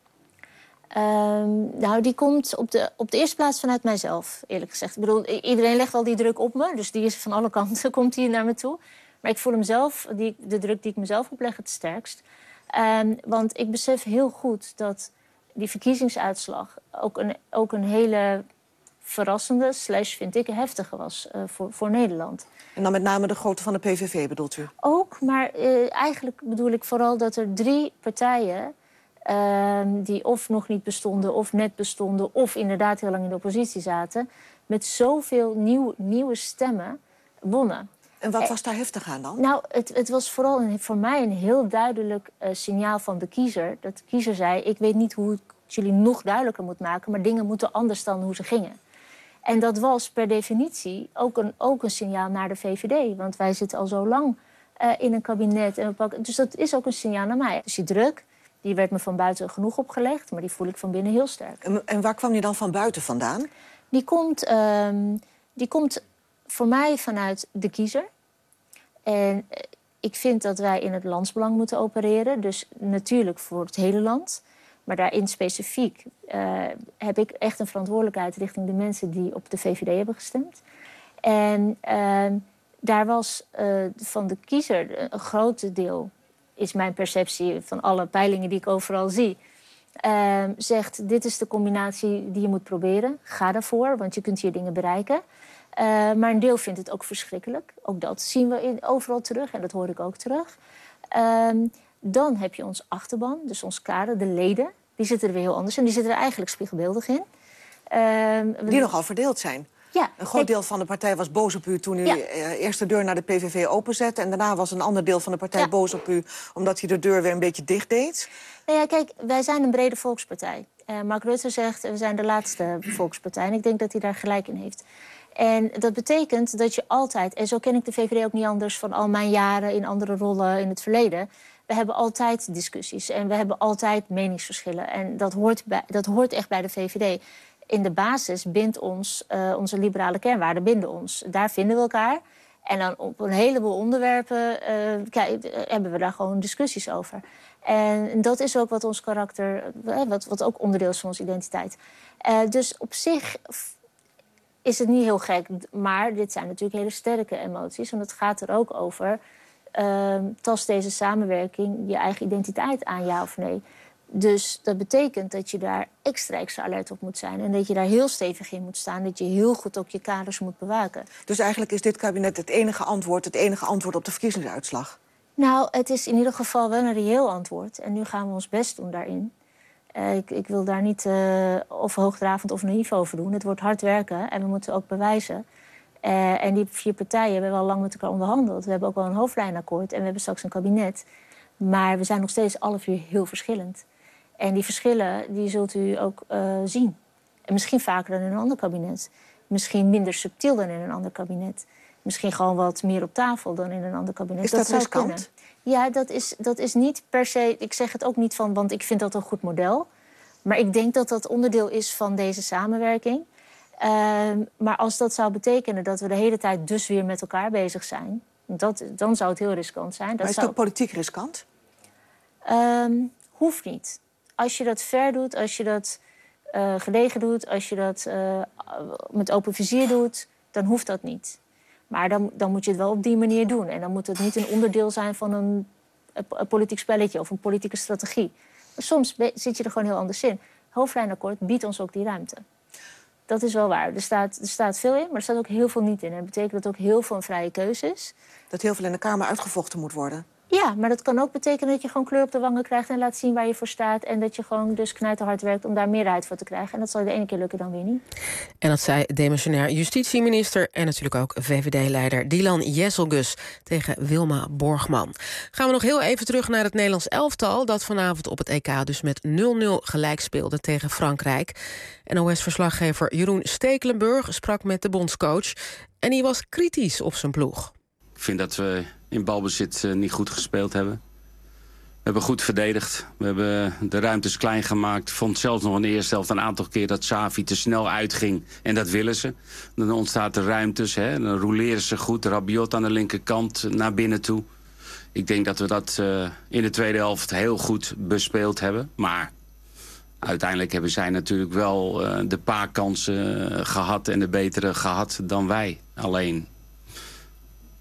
Um, nou, die komt op de, op de eerste plaats vanuit mijzelf, eerlijk gezegd. Ik bedoel, iedereen legt wel die druk op me. Dus die is van alle kanten, komt die naar me toe. Maar ik voel hem zelf, die, de druk die ik mezelf opleg, het sterkst. Um, want ik besef heel goed dat die verkiezingsuitslag ook een, ook een hele verrassende, slash vind ik, heftige was uh, voor, voor Nederland. En dan met name de grootte van de P V V bedoelt u? Ook, maar uh, eigenlijk bedoel ik vooral dat er drie partijen Uh, die of nog niet bestonden, of net bestonden, of inderdaad heel lang in de oppositie zaten, met zoveel nieuw, nieuwe stemmen wonnen. En wat was daar heftig aan dan? Nou, het, het was vooral een, voor mij een heel duidelijk uh, signaal van de kiezer. Dat de kiezer zei, ik weet niet hoe ik het jullie nog duidelijker moet maken, maar dingen moeten anders dan hoe ze gingen. En dat was per definitie ook een, ook een signaal naar de V V D. Want wij zitten al zo lang uh, in een kabinet. En we pakken, dus dat is ook een signaal naar mij. Dus die druk, die werd me van buiten genoeg opgelegd, maar die voel ik van binnen heel sterk. En, en waar kwam die dan van buiten vandaan? Die komt, uh, die komt voor mij vanuit de kiezer. En uh, ik vind dat wij in het landsbelang moeten opereren. Dus natuurlijk voor het hele land. Maar daarin specifiek uh, heb ik echt een verantwoordelijkheid richting de mensen die op de V V D hebben gestemd. En uh, daar was uh, van de kiezer een groot deel, is mijn perceptie van alle peilingen die ik overal zie, uh, zegt, dit is de combinatie die je moet proberen. Ga daarvoor, want je kunt hier dingen bereiken. Uh, maar een deel vindt het ook verschrikkelijk. Ook dat zien we in, overal terug en dat hoor ik ook terug. Uh, dan heb je ons achterban, dus ons kader, de leden. Die zitten er weer heel anders en die zitten er eigenlijk spiegelbeeldig in. Uh, die nogal verdeeld zijn. Ja, een groot deel van de partij was boos op u toen u ja. uh, eerst de deur naar de P V V openzette. En daarna was een ander deel van de partij ja. boos op u omdat hij de deur weer een beetje dicht deed. Nou ja, kijk, wij zijn een brede volkspartij. Uh, Mark Rutte zegt, we zijn de laatste volkspartij. En ik denk dat hij daar gelijk in heeft. En dat betekent dat je altijd, en zo ken ik de V V D ook niet anders van al mijn jaren in andere rollen in het verleden. We hebben altijd discussies en we hebben altijd meningsverschillen. En dat hoort, bij, dat hoort echt bij de V V D. In de basis bindt ons, uh, onze liberale kernwaarden binden ons. Daar vinden we elkaar. En dan op een heleboel onderwerpen uh, kijk, uh, hebben we daar gewoon discussies over. En dat is ook wat ons karakter, uh, wat, wat ook onderdeel is van onze identiteit. Uh, dus op zich is het niet heel gek. Maar dit zijn natuurlijk hele sterke emoties. Want het gaat er ook over, uh, tast deze samenwerking je eigen identiteit aan, ja of nee? Dus dat betekent dat je daar extra, extra alert op moet zijn. En dat je daar heel stevig in moet staan. Dat je heel goed ook je kaders moet bewaken. Dus eigenlijk is dit kabinet het enige antwoord, het enige antwoord op de verkiezingsuitslag? Nou, het is in ieder geval wel een reëel antwoord. En nu gaan we ons best doen daarin. Uh, ik, ik wil daar niet uh, of hoogdravend of naïef over doen. Het wordt hard werken en we moeten ook bewijzen. Uh, en die vier partijen hebben we al lang met elkaar onderhandeld. We hebben ook wel een hoofdlijnakkoord en we hebben straks een kabinet. Maar we zijn nog steeds alle vier heel verschillend. En die verschillen die zult u ook uh, zien. En misschien vaker dan in een ander kabinet. Misschien minder subtiel dan in een ander kabinet. Misschien gewoon wat meer op tafel dan in een ander kabinet. Is dat, dat riskant? Ja, dat is, dat is niet per se. Ik zeg het ook niet van, want ik vind dat een goed model. Maar ik denk dat dat onderdeel is van deze samenwerking. Uh, maar als dat zou betekenen dat we de hele tijd dus weer met elkaar bezig zijn, dat, dan zou het heel riskant zijn. Dat maar is zou... dat politiek riskant? Um, hoeft niet. Als je dat ver doet, als je dat uh, gedegen doet, als je dat uh, met open vizier doet, dan hoeft dat niet. Maar dan, dan moet je het wel op die manier doen. En dan moet het niet een onderdeel zijn van een, een, een politiek spelletje of een politieke strategie. Maar soms zit je er gewoon heel anders in. Hoofdlijnakkoord biedt ons ook die ruimte. Dat is wel waar. Er staat, er staat veel in, maar er staat ook heel veel niet in. En dat betekent dat ook heel veel een vrije keuze is. Dat heel veel in de Kamer uitgevochten moet worden. Ja, maar dat kan ook betekenen dat je gewoon kleur op de wangen krijgt en laat zien waar je voor staat. En dat je gewoon dus knijterhard werkt om daar meerderheid voor te krijgen. En dat zal je de ene keer lukken, dan weer niet. En dat zei demissionair justitieminister en natuurlijk ook V V D-leider Dylan Jesselgus tegen Wilma Borgman. Gaan we nog heel even terug naar het Nederlands elftal dat vanavond op het E K dus met nul nul gelijk speelde tegen Frankrijk. N O S-verslaggever Jeroen Stekelenburg sprak met de bondscoach en hij was kritisch op zijn ploeg. Ik vind dat we in balbezit uh, niet goed gespeeld hebben. We hebben goed verdedigd. We hebben de ruimtes klein gemaakt. Ik vond zelfs nog in de eerste helft een aantal keer dat Xavi te snel uitging. En dat willen ze. Dan ontstaat er ruimtes. Hè. Dan roleren ze goed. Rabiot aan de linkerkant naar binnen toe. Ik denk dat we dat uh, in de tweede helft heel goed bespeeld hebben. Maar uiteindelijk hebben zij natuurlijk wel uh, de paar kansen uh, gehad en de betere gehad dan wij. Alleen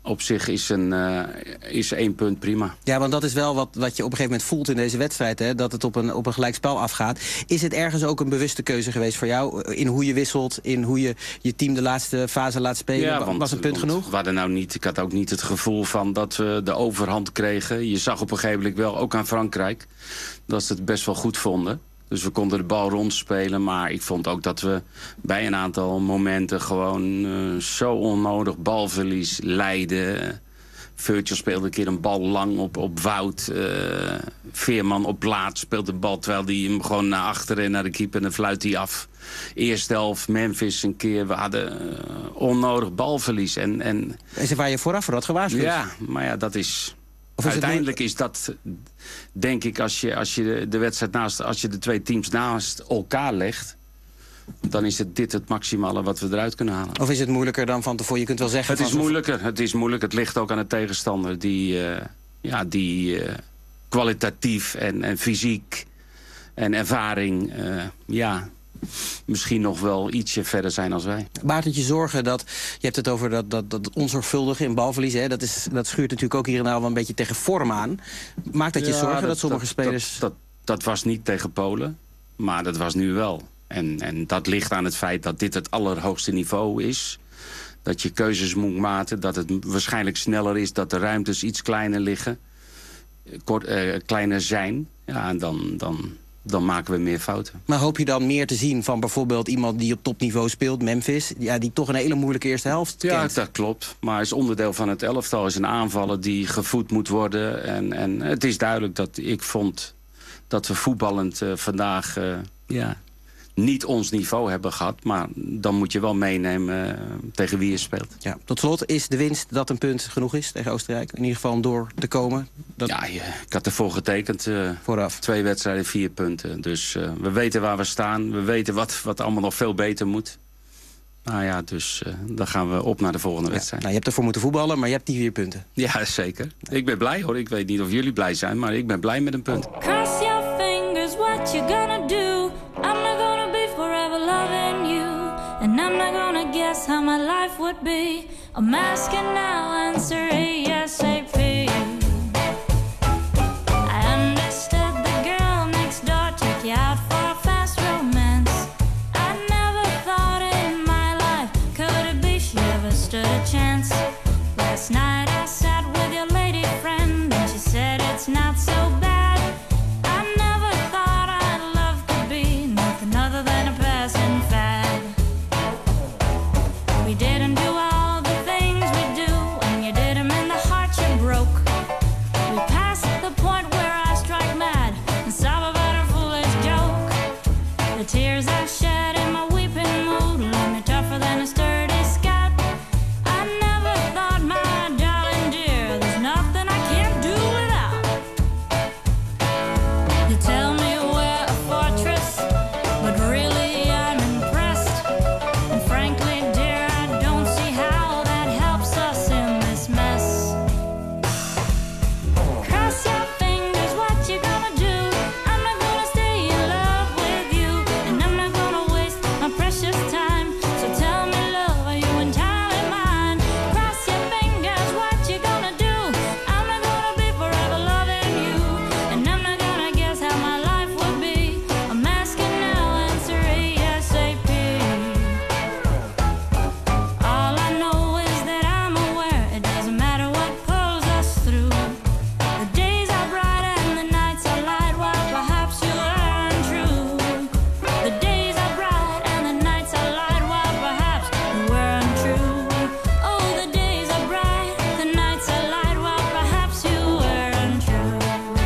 op zich is, een, uh, is één punt prima. Ja, want dat is wel wat, wat je op een gegeven moment voelt in deze wedstrijd. Hè? Dat het op een, op een gelijkspel afgaat. Is het ergens ook een bewuste keuze geweest voor jou? In hoe je wisselt, in hoe je je team de laatste fase laat spelen? Ja, want, was een punt genoeg? We hadden nou niet, ik had ook niet het gevoel van dat we de overhand kregen. Je zag op een gegeven moment wel, ook aan Frankrijk, dat ze het best wel goed vonden. Dus we konden de bal rondspelen. Maar ik vond ook dat we bij een aantal momenten gewoon uh, zo onnodig balverlies leiden. Virgil speelde een keer een bal lang op, op Wout. Uh, Veerman op laat speelde de bal terwijl hij hem gewoon naar achteren en naar de keeper en dan fluit hij af. Eerste helft, Memphis een keer. We hadden uh, onnodig balverlies. En, en... Is het waar je vooraf voor had gewaarschuwd? Ja, maar ja, dat is... Of is Uiteindelijk het... is dat, denk ik, als je, als je de wedstrijd naast, als je de twee teams naast elkaar legt, dan is het dit het maximale wat we eruit kunnen halen. Of is het moeilijker dan van tevoren? Je kunt wel zeggen... Het is van... moeilijker. Het is moeilijk. Het ligt ook aan de tegenstander die, uh, ja, die uh, kwalitatief en, en fysiek en ervaring, uh, ja, misschien nog wel ietsje verder zijn als wij. Baart het je zorgen dat, je hebt het over dat, dat, dat onzorgvuldige in balverlies, hè? Dat, is, dat schuurt natuurlijk ook hier en daar wel een beetje tegen vorm aan. Maakt dat je ja, zorgen dat, dat sommige dat, spelers... Dat, dat, dat was niet tegen Polen, maar dat was nu wel. En, en dat ligt aan het feit dat dit het allerhoogste niveau is. Dat je keuzes moet maken, dat het waarschijnlijk sneller is, dat de ruimtes iets kleiner liggen, kort, uh, kleiner zijn. Ja, en dan... dan dan maken we meer fouten. Maar hoop je dan meer te zien van bijvoorbeeld iemand die op topniveau speelt, Memphis, ja, die toch een hele moeilijke eerste helft kent? Ja, dat klopt. Maar is onderdeel van het elftal, is een aanvaller die gevoed moet worden. En, en het is duidelijk dat ik vond dat we voetballend uh, vandaag uh, ja, niet ons niveau hebben gehad. Maar dan moet je wel meenemen uh, tegen wie je speelt. Ja, tot slot, is de winst dat een punt genoeg is tegen Oostenrijk? In ieder geval om door te komen? Dat... Ja, je, ik had ervoor getekend. Uh, Vooraf. Twee wedstrijden, vier punten. Dus uh, we weten waar we staan. We weten wat, wat allemaal nog veel beter moet. Nou ja, dus uh, dan gaan we op naar de volgende ja, wedstrijd. Nou, je hebt ervoor moeten voetballen, maar je hebt die vier punten. Ja, zeker. Ik ben blij hoor. Ik weet niet of jullie blij zijn, maar ik ben blij met een punt. Cross your fingers, what you gonna do? I'm not gonna be forever loving you. And I'm not gonna guess how my life would be. I'm asking now, answer ASAP. I understood the girl next door took you out for a fast romance. I never thought in my life, could it be she ever stood a chance? Last night I sat with your lady friend and she said it's not so bad. I never thought I'd love could be nothing other than a passing fad. We didn't do all the things we do, and you did them in the heart you broke. We passed the point where I strike mad and stop about a foolish joke. The tears I shed in my weeping mood left me tougher than a sturdy scout. I never thought, my darling dear, there's nothing I can't do without. You tell me we're a fortress, but really I'm impressed. And frankly, dear, I don't see how that helps us in this mess. Cross your fingers, what you gonna do? I'm not gonna stay in love with you, and I'm not gonna waste my precious time. So tell me, love, are you entirely mine? Cross your fingers, what you gonna do? I'm not gonna be forever loving you, and I'm not gonna guess how my life would be. I'm asking now, answer ASAP. All I know is that I'm aware it doesn't matter what pulls us through. The days are bright and the nights are light, while perhaps you are untrue. The days are bright and the nights are light, while perhaps you were untrue. Oh, the days are bright, the nights are light, while perhaps you were untrue.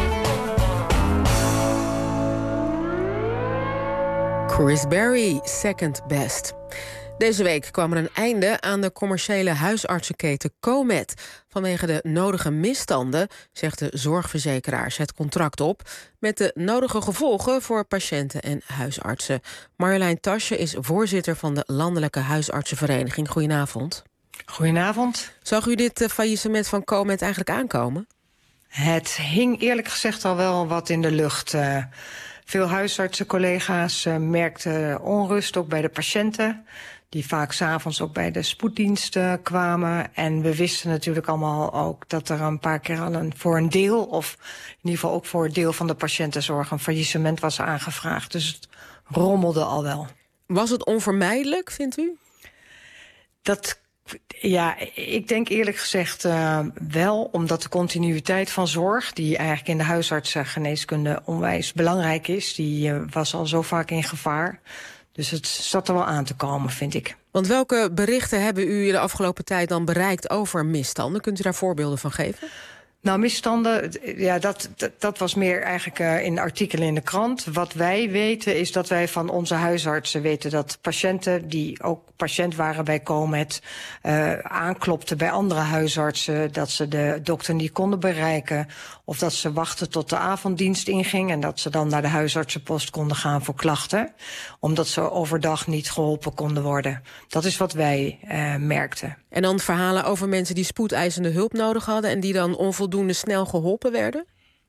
Chris Berry, Second Best. Deze week kwam er een einde aan de commerciële huisartsenketen Comet. Vanwege de nodige misstanden zegt de zorgverzekeraars het contract op, met de nodige gevolgen voor patiënten en huisartsen. Marjolein Tasje is voorzitter van de Landelijke Huisartsenvereniging. Goedenavond. Goedenavond. Zag u dit uh, faillissement van Comet eigenlijk aankomen? Het hing eerlijk gezegd al wel wat in de lucht. Uh, veel huisartsencollega's uh, merkten onrust, ook bij de patiënten. die vaak 's avonds ook bij de spoeddiensten kwamen. En we wisten natuurlijk allemaal ook dat er een paar keer al een, voor een deel... of in ieder geval ook voor een deel van de patiëntenzorg... een faillissement was aangevraagd. Dus het rommelde al wel. Was het onvermijdelijk, vindt u? Dat... Ja, ik denk eerlijk gezegd uh, wel, omdat de continuïteit van zorg... die eigenlijk in de huisartsengeneeskunde onwijs belangrijk is... die uh, was al zo vaak in gevaar. Dus het zat er wel aan te komen, vind ik. Want welke berichten hebben u de afgelopen tijd dan bereikt over misstanden? Kunt u daar voorbeelden van geven? Nou, misstanden, ja, dat, dat, dat was meer eigenlijk uh, in artikelen in de krant. Wat wij weten is dat wij van onze huisartsen weten dat patiënten... die ook patiënt waren bij Comet, uh, aanklopten bij andere huisartsen... dat ze de dokter niet konden bereiken... of dat ze wachten tot de avonddienst inging... en dat ze dan naar de huisartsenpost konden gaan voor klachten... omdat ze overdag niet geholpen konden worden. Dat is wat wij uh, merkten. En dan verhalen over mensen die spoedeisende hulp nodig hadden... en die dan onvoldoende snel geholpen werden?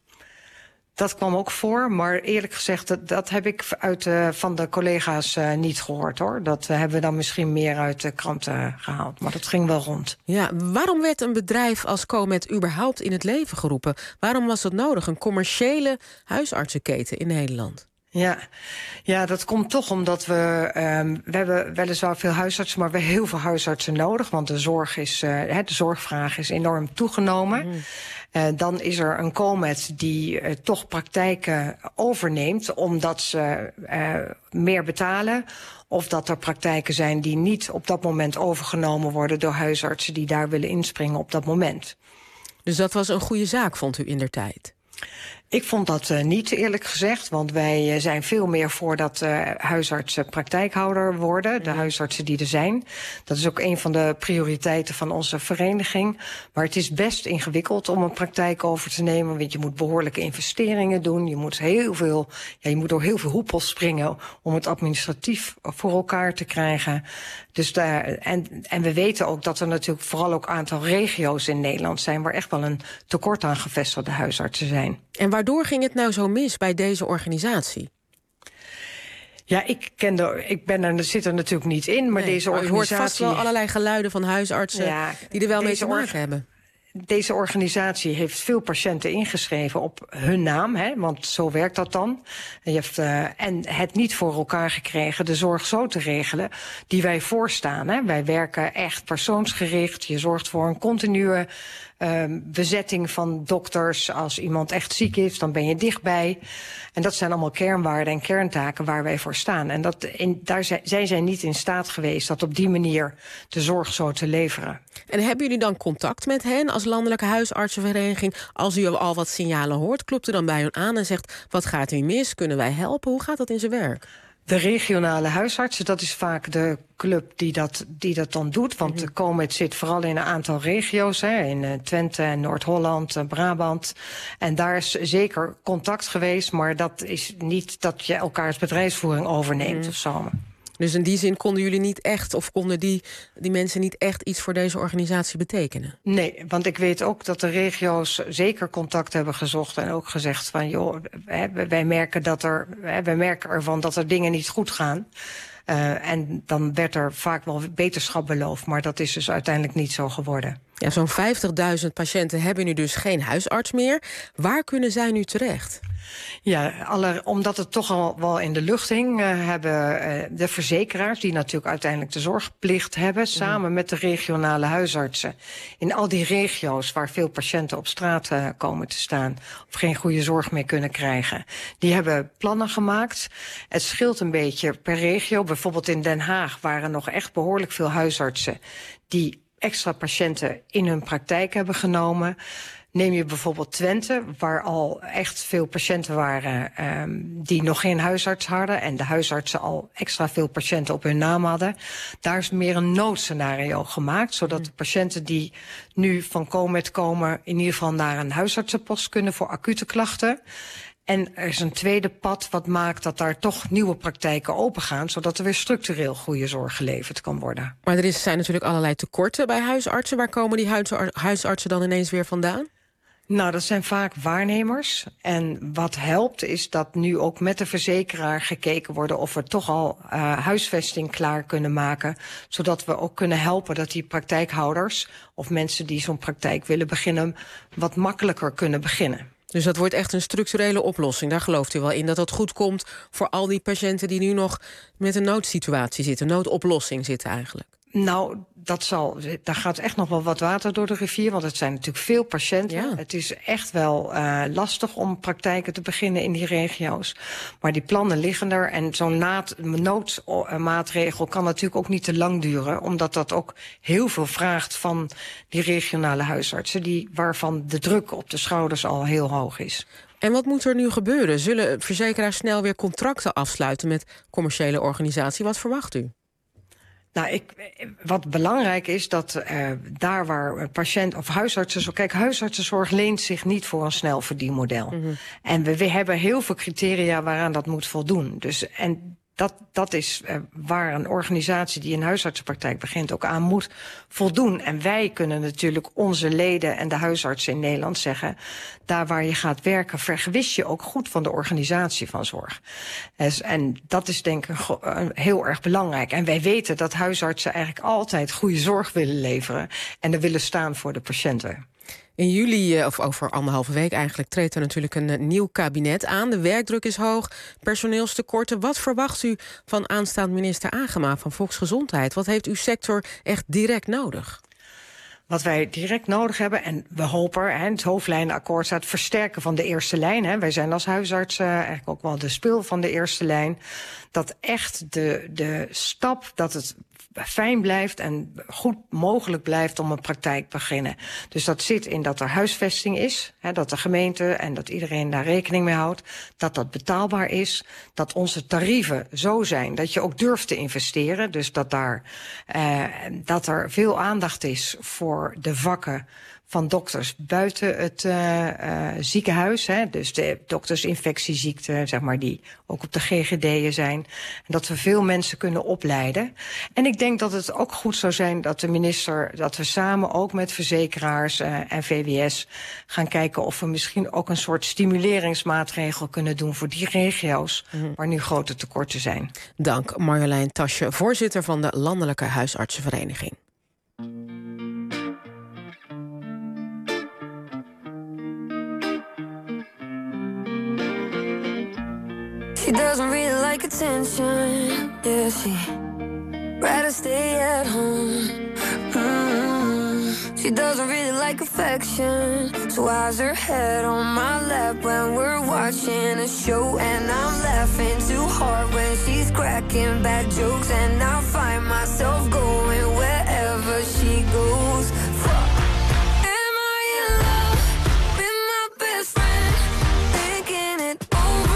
Dat kwam ook voor, maar eerlijk gezegd, dat, dat heb ik uit, uh, van de collega's uh, niet gehoord, hoor. Dat uh, hebben we dan misschien meer uit de kranten gehaald, maar dat ging wel rond. Ja, waarom werd een bedrijf als Comet überhaupt in het leven geroepen? Waarom was dat nodig, een commerciële huisartsenketen in Nederland? Ja, ja, dat komt toch omdat we... Um, we hebben weliswaar veel huisartsen, maar we hebben heel veel huisartsen nodig. Want de, zorg is, uh, de zorgvraag is enorm toegenomen. Mm. Uh, dan is er een Comet die uh, toch praktijken overneemt... omdat ze uh, meer betalen... of dat er praktijken zijn die niet op dat moment overgenomen worden... door huisartsen die daar willen inspringen op dat moment. Dus dat was een goede zaak, vond u indertijd? Ik vond dat uh, niet, eerlijk gezegd. Want wij uh, zijn veel meer voor dat uh, huisartsen praktijkhouder worden. De huisartsen die er zijn. Dat is ook een van de prioriteiten van onze vereniging. Maar het is best ingewikkeld om een praktijk over te nemen. Want je moet behoorlijke investeringen doen. Je moet, heel veel, ja, je moet door heel veel hoepels springen om het administratief voor elkaar te krijgen. Dus daar, en, en we weten ook dat er natuurlijk vooral ook een aantal regio's in Nederland zijn... waar echt wel een tekort aan gevestigde huisartsen zijn. En waardoor ging het nou zo mis bij deze organisatie? Ja, ik, ken de, ik ben er, zit er natuurlijk niet in, maar nee, deze maar organisatie... U hoort vast wel allerlei geluiden van huisartsen ja, die er wel mee te maken hebben. Deze organisatie heeft veel patiënten ingeschreven op hun naam, hè, want zo werkt dat dan. En, je hebt, uh, en het niet voor elkaar gekregen de zorg zo te regelen die wij voorstaan. Hè. Wij werken echt persoonsgericht. Je zorgt voor een continue uh, bezetting van dokters. Als iemand echt ziek is, dan ben je dichtbij. En dat zijn allemaal kernwaarden en kerntaken waar wij voor staan. En dat in, daar zijn, zijn zij niet in staat geweest dat op die manier de zorg zo te leveren. En hebben jullie dan contact met hen als landelijke huisartsenvereniging? Als u al wat signalen hoort, klopt u dan bij hen aan en zegt... wat gaat hier mis? Kunnen wij helpen? Hoe gaat dat in zijn werk? De regionale huisartsen, dat is vaak de club die dat, die dat dan doet. Want de Comet zit vooral in een aantal regio's. Hè, in uh, Twente, Noord-Holland, uh, Brabant. En daar is zeker contact geweest. Maar dat is niet dat je elkaars bedrijfsvoering overneemt mm. of zo. Dus in die zin konden jullie niet echt, of konden die, die mensen niet echt iets voor deze organisatie betekenen? Nee, want ik weet ook dat de regio's zeker contact hebben gezocht en ook gezegd van joh, wij merken dat er, wij merken ervan dat er dingen niet goed gaan. Uh, en dan werd er vaak wel beterschap beloofd, maar dat is dus uiteindelijk niet zo geworden. Ja, zo'n vijftigduizend patiënten hebben nu dus geen huisarts meer. Waar kunnen zij nu terecht? Ja, alle, omdat het toch al wel in de lucht hing, uh, hebben uh, de verzekeraars, die natuurlijk uiteindelijk de zorgplicht hebben, samen mm. met de regionale huisartsen, in al die regio's waar veel patiënten op straat uh, komen te staan, of geen goede zorg meer kunnen krijgen, die hebben plannen gemaakt. Het scheelt een beetje per regio. Bijvoorbeeld in Den Haag waren nog echt behoorlijk veel huisartsen die extra patiënten in hun praktijk hebben genomen. Neem je bijvoorbeeld Twente, waar al echt veel patiënten waren um, die nog geen huisarts hadden en de huisartsen al extra veel patiënten op hun naam hadden. Daar is meer een noodscenario gemaakt, zodat de patiënten die nu van Comet komen in ieder geval naar een huisartsenpost kunnen voor acute klachten. En er is een tweede pad wat maakt dat daar toch nieuwe praktijken opengaan, zodat er weer structureel goede zorg geleverd kan worden. Maar er is, zijn natuurlijk allerlei tekorten bij huisartsen. Waar komen die huisartsen dan ineens weer vandaan? Nou, dat zijn vaak waarnemers. En wat helpt is dat nu ook met de verzekeraar gekeken wordt of we toch al uh, huisvesting klaar kunnen maken. Zodat we ook kunnen helpen dat die praktijkhouders of mensen die zo'n praktijk willen beginnen wat makkelijker kunnen beginnen. Dus dat wordt echt een structurele oplossing. Daar gelooft u wel in dat dat goed komt voor al die patiënten die nu nog met een noodsituatie zitten, een noodoplossing zitten eigenlijk. Nou, dat zal, daar gaat echt nog wel wat water door de rivier, want het zijn natuurlijk veel patiënten. Ja. Het is echt wel uh, lastig om praktijken te beginnen in die regio's. Maar die plannen liggen er en zo'n naad- noodmaatregel kan natuurlijk ook niet te lang duren, omdat dat ook heel veel vraagt van die regionale huisartsen, die, waarvan de druk op de schouders al heel hoog is. En wat moet er nu gebeuren? Zullen verzekeraars snel weer contracten afsluiten met commerciële organisaties? Wat verwacht u? Nou, ik, wat belangrijk is, dat uh, daar waar een patiënt of huisartsen... Kijk, huisartsenzorg leent zich niet voor een snel verdienmodel. Mm-hmm. En we, we hebben heel veel criteria waaraan dat moet voldoen. Dus, en dat, dat is uh, waar een organisatie die een huisartsenpraktijk begint ook aan moet voldoen. En wij kunnen natuurlijk onze leden en de huisartsen in Nederland zeggen, daar waar je gaat werken, vergewis je ook goed van de organisatie van zorg. Dus, en dat is denk ik uh, heel erg belangrijk. En wij weten dat huisartsen eigenlijk altijd goede zorg willen leveren en er willen staan voor de patiënten. In juli, of over anderhalve week eigenlijk, treedt er natuurlijk een nieuw kabinet aan. De werkdruk is hoog, personeelstekorten. Wat verwacht u van aanstaand minister Agema van Volksgezondheid? Wat heeft uw sector echt direct nodig? Wat wij direct nodig hebben, en we hopen, hè, het hoofdlijnenakkoord staat versterken van de eerste lijn. Hè. Wij zijn als huisarts uh, eigenlijk ook wel de spil van de eerste lijn. Dat echt de, de stap, dat het fijn blijft en goed mogelijk blijft om een praktijk te beginnen. Dus dat zit in dat er huisvesting is, hè, dat de gemeente en dat iedereen daar rekening mee houdt, dat dat betaalbaar is, dat onze tarieven zo zijn dat je ook durft te investeren, dus dat, daar, uh, dat er veel aandacht is voor de vakken van dokters buiten het uh, uh, ziekenhuis. Hè, dus de dokters infectieziekten, zeg maar, die ook op de G G D'en zijn. En dat we veel mensen kunnen opleiden. En ik denk dat het ook goed zou zijn dat de minister, dat we samen ook met verzekeraars uh, en V W S gaan kijken of we misschien ook een soort stimuleringsmaatregel kunnen doen voor die regio's mm-hmm. waar nu grote tekorten zijn. Dank Marjolein Tasje, voorzitter van de Landelijke Huisartsenvereniging. She doesn't really like attention, yeah, she rather stay at home. Mm-hmm. She doesn't really like affection, so eyes her head on my lap when we're watching a show. And I'm laughing too hard when she's cracking bad jokes, and I find myself going wherever she goes. Am I in love with my best friend? Thinking it over.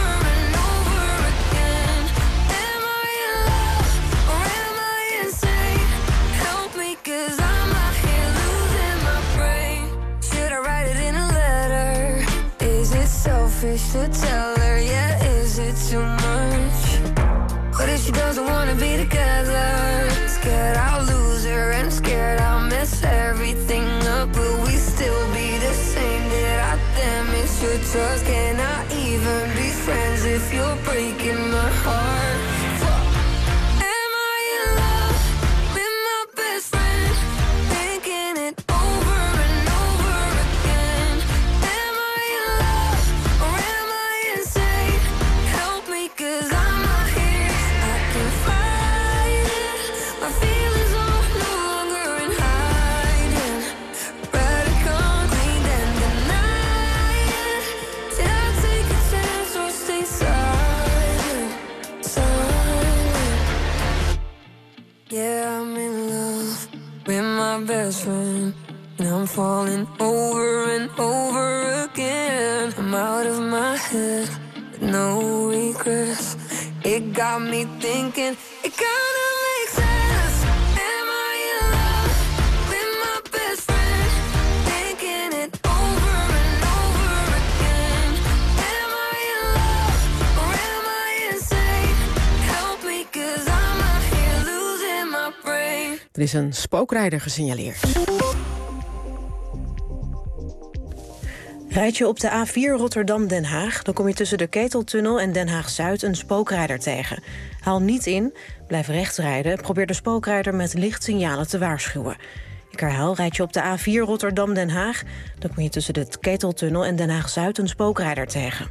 To tell her, yeah, is it too much? What if she doesn't wanna be together? Scared I'll lose her and scared I'll mess everything up. Will we still be the same? Did I damage your trust? Can I even be friends if you're breaking my heart? Am I in love with my best friend? Thinking it over and over again. Am I in love? Or am I insane? Help me, 'cause I'm not here. I can fight it. My feelings are no longer in hiding. Rather come clean than deny it. Did I take a chance or stay silent? Silent. Yeah, I'm in love with my best friend. And I'm falling over and over again. I'm out of my head with no regrets. It got me thinking, it kinda makes sense. Am I in love with my best friend? Thinking it over and over again. Am I in love or am I insane? Help me, 'cause I'm out here losing my brain. Er is een spookrijder gesignaleerd. Rijd je op de A vier Rotterdam-Den Haag, dan kom je tussen de Keteltunnel en Den Haag-Zuid een spookrijder tegen. Haal niet in, blijf rechts rijden, probeer de spookrijder met lichtsignalen te waarschuwen. Ik herhaal, rijd je op de A vier Rotterdam-Den Haag, dan kom je tussen de Keteltunnel en Den Haag-Zuid een spookrijder tegen.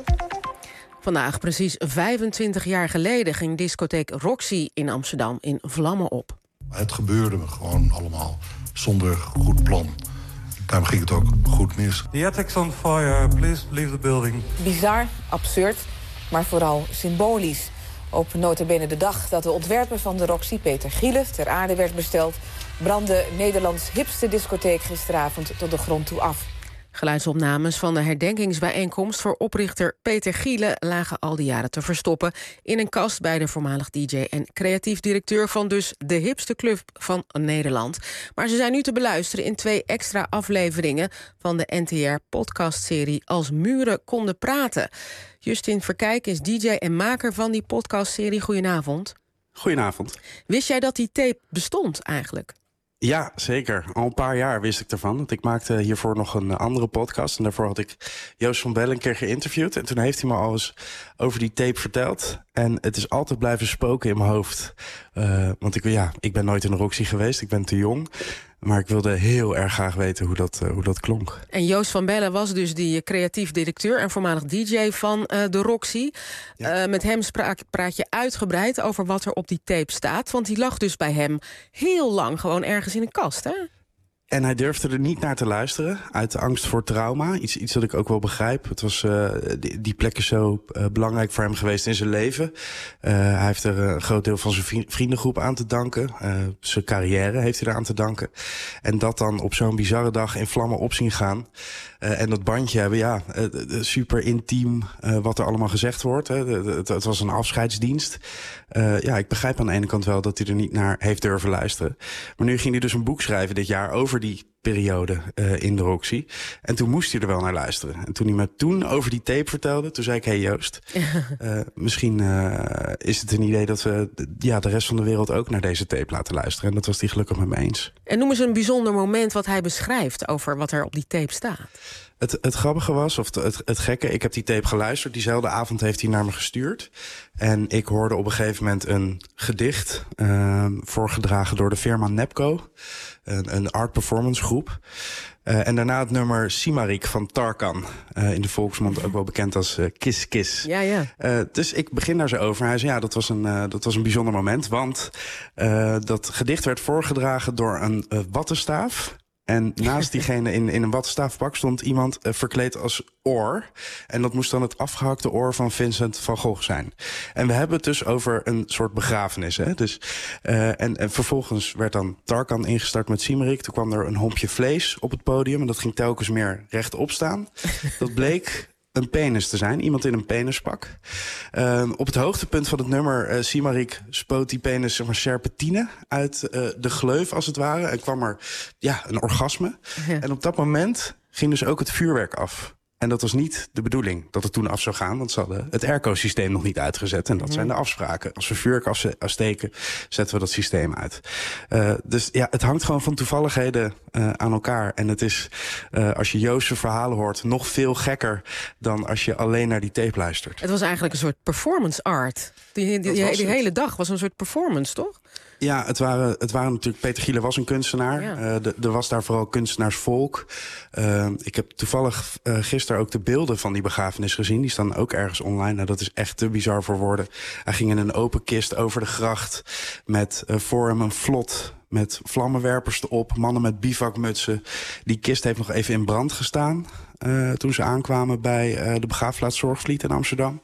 Vandaag, precies vijfentwintig jaar geleden, ging discotheek Roxy in Amsterdam in vlammen op. Het gebeurde gewoon allemaal zonder goed plan. Daarom ging het ook goed mis. The attic's on fire. Please leave the building. Bizar, absurd, maar vooral symbolisch. Op nota bene de dag dat de ontwerper van de Roxy, Peter Gielen, ter aarde werd besteld, brandde Nederlands hipste discotheek gisteravond tot de grond toe af. Geluidsopnames van de herdenkingsbijeenkomst voor oprichter Peter Gielen lagen al die jaren te verstoppen in een kast bij de voormalig D J en creatief directeur van dus de hipste club van Nederland. Maar ze zijn nu te beluisteren in twee extra afleveringen van de N T R-podcastserie Als Muren Konden Praten. Justin Verkijk is D J en maker van die podcastserie. Goedenavond. Goedenavond. Wist jij dat die tape bestond eigenlijk? Ja, zeker. Al een paar jaar wist ik ervan. Want ik maakte hiervoor nog een andere podcast. En daarvoor had ik Joost van Bellen een keer geïnterviewd. En toen heeft hij me al eens over die tape verteld. En het is altijd blijven spoken in mijn hoofd. Uh, want ik, ja, ik ben nooit in een Roxy geweest. Ik ben te jong. Maar ik wilde heel erg graag weten hoe dat, uh, hoe dat klonk. En Joost van Bellen was dus die creatief directeur en voormalig D J van uh, de Roxy. Ja. Uh, met hem spraak, praat je uitgebreid over wat er op die tape staat. Want die lag dus bij hem heel lang gewoon ergens in een kast, hè? En hij durfde er niet naar te luisteren, uit angst voor trauma. Iets, iets dat ik ook wel begrijp. Het was, uh, die, die plek is zo uh, belangrijk voor hem geweest in zijn leven. Uh, hij heeft er een groot deel van zijn vriendengroep aan te danken. Uh, zijn carrière heeft hij eraan te danken. En dat dan op zo'n bizarre dag in vlammen op zien gaan. Uh, en dat bandje hebben, ja, uh, super intiem uh, wat er allemaal gezegd wordt. Hè. Het, het was een afscheidsdienst. Uh, ja, ik begrijp aan de ene kant wel dat hij er niet naar heeft durven luisteren. Maar nu ging hij dus een boek schrijven dit jaar over die periode uh, in de Roxy. En toen moest hij er wel naar luisteren. En toen hij me toen over die tape vertelde, toen zei ik, hey Joost, uh, misschien uh, is het een idee dat we ja, de rest van de wereld ook naar deze tape laten luisteren. En dat was hij gelukkig met me eens. En noem eens een bijzonder moment wat hij beschrijft over wat er op die tape staat. Het, het grappige was, of het, het gekke, ik heb die tape geluisterd. Diezelfde avond heeft hij naar me gestuurd. En ik hoorde op een gegeven moment een gedicht, uh, voorgedragen door de firma Nepco. Een, een art performance groep. Uh, en daarna het nummer Simarik van Tarkan. Uh, in de volksmond ook wel bekend als uh, Kiss Kiss. Ja, ja. Uh, dus ik begin daar zo over. Hij zei, ja, dat was een, uh, dat was een bijzonder moment. Want uh, dat gedicht werd voorgedragen door een uh, wattenstaaf. En naast diegene in, in een wattenstaafpak stond iemand uh, verkleed als oor. En dat moest dan het afgehakte oor van Vincent van Gogh zijn. En we hebben het dus over een soort begrafenis. Hè? Dus, uh, en, en vervolgens werd dan Tarkan ingestart met Simarik. Toen kwam er een hompje vlees op het podium. En dat ging telkens meer rechtop staan. Dat bleek een penis te zijn. Iemand in een penispak. Uh, op het hoogtepunt van het nummer, uh, Simarik spoot die penis, zeg maar, serpentine uit uh, de gleuf, als het ware. En kwam er ja, een orgasme. Ja. En op dat moment ging dus ook het vuurwerk af. En dat was niet de bedoeling dat het toen af zou gaan. Want ze hadden het airco-systeem nog niet uitgezet. En dat mm. zijn de afspraken. Als we vuurwerk afsteken, zetten we dat systeem uit. Uh, dus ja, het hangt gewoon van toevalligheden uh, aan elkaar. En het is, uh, als je Joost's verhalen hoort, nog veel gekker dan als je alleen naar die tape luistert. Het was eigenlijk een soort performance art. Die, die, die, die hele dag was een soort performance, toch? Ja, het waren, het waren natuurlijk... Peter Gielen was een kunstenaar. Ja. Uh, er was daar vooral kunstenaarsvolk. Uh, ik heb toevallig uh, gisteren ook de beelden van die begrafenis gezien. Die staan ook ergens online. Nou, dat is echt te bizar voor woorden. Hij ging in een open kist over de gracht met uh, voor hem een vlot met vlammenwerpers erop, mannen met bivakmutsen. Die kist heeft nog even in brand gestaan uh, toen ze aankwamen bij uh, de begraafplaats Zorgvliet in Amsterdam.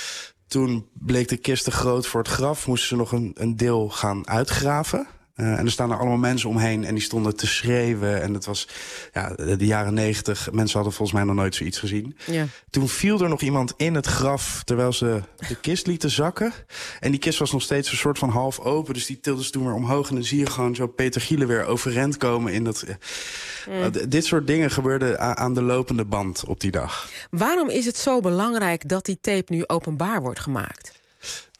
Toen bleek de kist te groot voor het graf. Moesten ze nog een, een deel gaan uitgraven. Uh, en er staan er allemaal mensen omheen en die stonden te schreeuwen. En het was ja, de, de jaren negentig. Mensen hadden volgens mij nog nooit zoiets gezien. Ja. Toen viel er nog iemand in het graf terwijl ze de kist lieten zakken. En die kist was nog steeds een soort van half open. Dus die tilden ze toen weer omhoog. En dan zie je gewoon zo Peter Gielen weer overrend komen in dat... Mm. Uh, d- dit soort dingen gebeurden a- aan de lopende band op die dag. Waarom is het zo belangrijk dat die tape nu openbaar wordt gemaakt?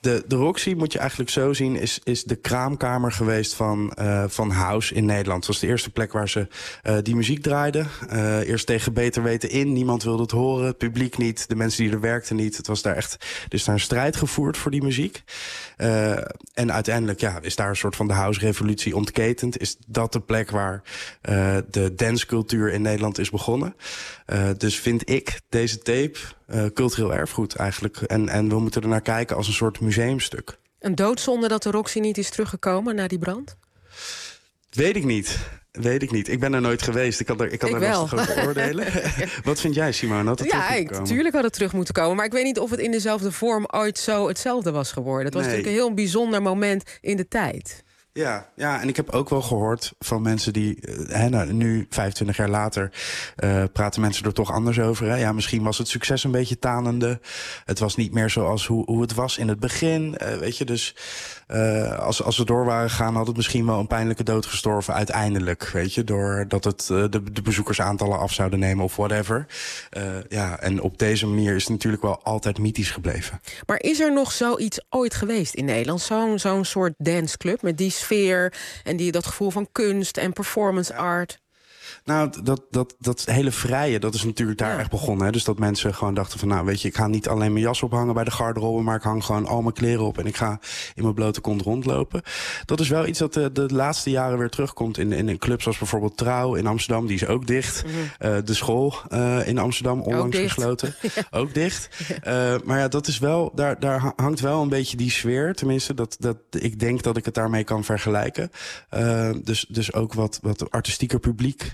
de, de Roxy, moet je eigenlijk zo zien, is, is de kraamkamer geweest van, uh, van house in Nederland. Het was de eerste plek waar ze uh, die muziek draaiden. Uh, eerst tegen beter weten in, niemand wilde het horen, het publiek niet, de mensen die er werkten niet. Het was daar echt, er is daar een strijd gevoerd voor die muziek. Uh, en uiteindelijk ja, is daar een soort van de house-revolutie ontketend. Is dat de plek waar uh, de dancecultuur in Nederland is begonnen. Uh, dus vind ik deze tape uh, cultureel erfgoed eigenlijk. En, en we moeten er naar kijken als een soort museumstuk. Een doodzonde dat de Roxy niet is teruggekomen na die brand? Weet ik niet. Weet ik niet. Ik ben er nooit geweest. Ik kan er, ik kan ik er wel. lastig over oordelen. Wat vind jij, Simone? Had het ja, terug ik, moeten komen? tuurlijk had het terug moeten komen. Maar ik weet niet of het in dezelfde vorm ooit zo hetzelfde was geworden. Het was Nee. natuurlijk een heel bijzonder moment in de tijd. Ja, ja, en ik heb ook wel gehoord van mensen die... Uh, hè, nou, nu, vijfentwintig jaar later, uh, praten mensen er toch anders over. Hè? Ja, misschien was het succes een beetje tanende. Het was niet meer zoals hoe, hoe het was in het begin. Uh, weet je, dus uh, als, als we door waren gegaan... had het misschien wel een pijnlijke dood gestorven uiteindelijk. Weet je, doordat het uh, de, de bezoekersaantallen af zouden nemen of whatever. Uh, ja, en op deze manier is het natuurlijk wel altijd mythisch gebleven. Maar is er nog zoiets ooit geweest in Nederland? Zo'n zo'n soort danceclub met die sfeer en die, dat gevoel van kunst en performance art? Nou, dat, dat, dat hele vrije, dat is natuurlijk daar Ja. echt begonnen. Hè? Dus dat mensen gewoon dachten van, nou weet je... ik ga niet alleen mijn jas ophangen bij de garderobe... maar ik hang gewoon al mijn kleren op en ik ga in mijn blote kont rondlopen. Dat is wel iets dat de, de laatste jaren weer terugkomt in, in, in clubs zoals bijvoorbeeld Trouw in Amsterdam. Die is ook dicht. Mm-hmm. Uh, de school uh, in Amsterdam, onlangs dicht. gesloten. Ook dicht. Uh, maar ja, dat is wel, daar, daar hangt wel een beetje die sfeer. Tenminste, dat, dat, ik denk dat ik het daarmee kan vergelijken. Uh, dus, dus ook wat, wat artistieker publiek.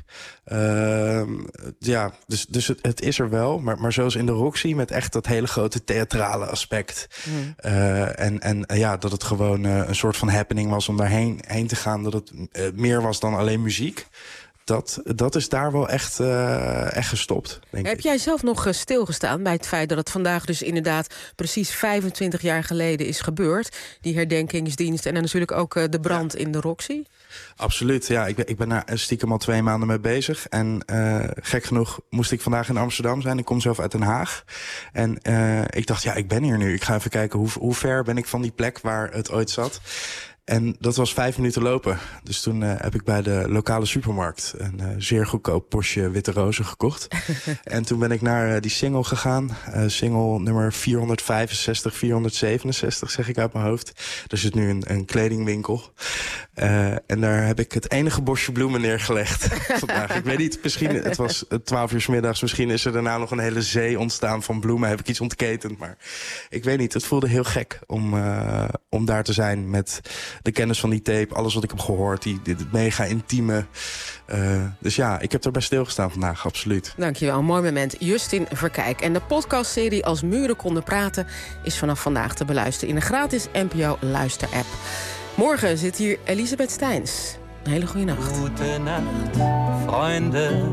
Uh, ja, dus, dus het, het is er wel. Maar, maar zoals in de Roxy, met echt dat hele grote theatrale aspect. Mm. Uh, en en uh, ja, dat het gewoon uh, een soort van happening was om daarheen heen te gaan. Dat het uh, meer was dan alleen muziek. Dat, dat is daar wel echt, uh, echt gestopt, denk Heb ik. jij zelf nog uh, stilgestaan bij het feit dat het vandaag dus inderdaad precies vijfentwintig jaar geleden is gebeurd? Die herdenkingsdienst en dan natuurlijk ook uh, de brand ja. in de Roxy? Absoluut, ja. Ik ben, ik ben daar stiekem al twee maanden mee bezig. En uh, gek genoeg moest ik vandaag in Amsterdam zijn. Ik kom zelf uit Den Haag. En uh, ik dacht, ja, ik ben hier nu. Ik ga even kijken hoe, hoe ver ben ik van die plek waar het ooit zat. En dat was vijf minuten lopen. Dus toen uh, heb ik bij de lokale supermarkt een uh, zeer goedkoop postje witte rozen gekocht. En toen ben ik naar uh, die single gegaan. Uh, single nummer vierhonderdvijfenzestig, vierhonderdzevenenzestig, zeg ik uit mijn hoofd. Er zit nu een, een kledingwinkel. Uh, en daar heb ik het enige bosje bloemen neergelegd vandaag. Ik weet niet, misschien, het was twaalf uur 's middags. Misschien is er daarna nog een hele zee ontstaan van bloemen. Heb ik iets ontketend, maar ik weet niet. Het voelde heel gek om, uh, om daar te zijn met de kennis van die tape, alles wat ik heb gehoord, die, dit mega intieme. Uh, dus ja, ik heb erbij stilgestaan vandaag, absoluut. Dankjewel, een mooi moment. Justin Verkijk. En de podcastserie Als Muren Konden Praten is vanaf vandaag te beluisteren in de gratis N P O Luister-app. Morgen zit hier Elisabeth Steins. Een hele goede nacht. Gute Nacht, Freunde.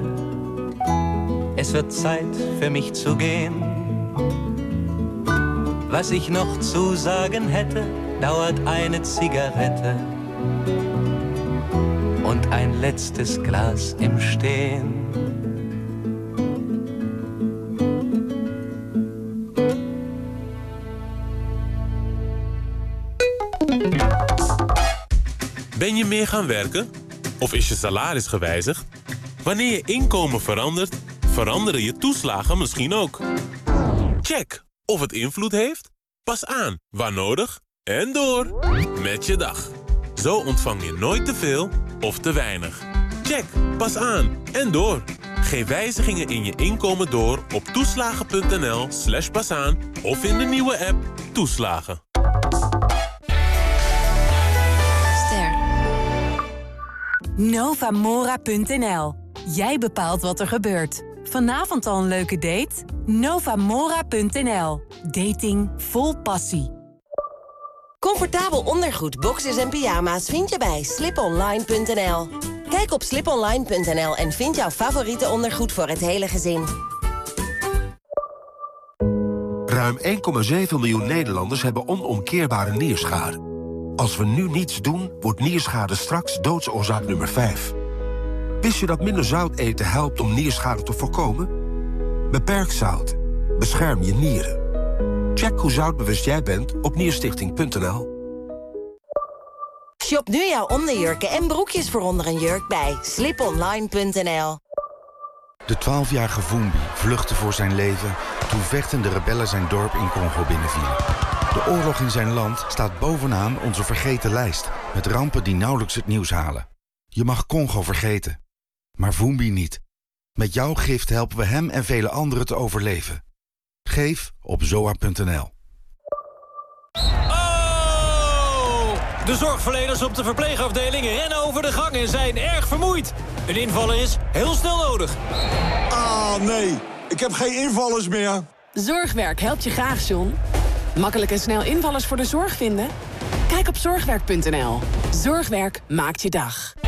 Es wird Zeit für mich zu gehen. Was ich noch zu sagen hätte, dauert eine Zigarette und ein letztes Glas im Stehen. Ben je meer gaan werken? Of is je salaris gewijzigd? Wanneer je inkomen verandert, veranderen je toeslagen misschien ook. Check of het invloed heeft. Pas aan, waar nodig. En door met je dag. Zo ontvang je nooit te veel of te weinig. Check, pas aan en door. Geef wijzigingen in je inkomen door op toeslagen.nl slash pasaan of in de nieuwe app Toeslagen. Ster. Novamora punt n l. Jij bepaalt wat er gebeurt. Vanavond al een leuke date? Novamora punt n l. Dating vol passie. Comfortabel ondergoed, boxers en pyjama's vind je bij sliponline punt n l. Kijk op sliponline punt n l en vind jouw favoriete ondergoed voor het hele gezin. Ruim één komma zeven miljoen Nederlanders hebben onomkeerbare nierschade. Als we nu niets doen, wordt nierschade straks doodsoorzaak nummer vijf. Wist je dat minder zout eten helpt om nierschade te voorkomen? Beperk zout. Bescherm je nieren. Check hoe zoutbewust jij bent op nierstichting punt n l. Shop nu jouw onderjurken en broekjes voor onder een jurk bij slip online punt n l. De twaalfjarige Vumbi vluchtte voor zijn leven toen vechtende rebellen zijn dorp in Congo binnenvielen. De oorlog in zijn land staat bovenaan onze vergeten lijst, met rampen die nauwelijks het nieuws halen. Je mag Congo vergeten, maar Vumbi niet. Met jouw gift helpen we hem en vele anderen te overleven. Geef op zoa punt n l. De zorgverleners op de verpleegafdeling rennen over de gang en zijn erg vermoeid. Een invaller is heel snel nodig. Ah, nee. Ik heb geen invallers meer. Zorgwerk helpt je graag, John. Makkelijk en snel invallers voor de zorg vinden? Kijk op zorgwerk punt n l. Zorgwerk maakt je dag.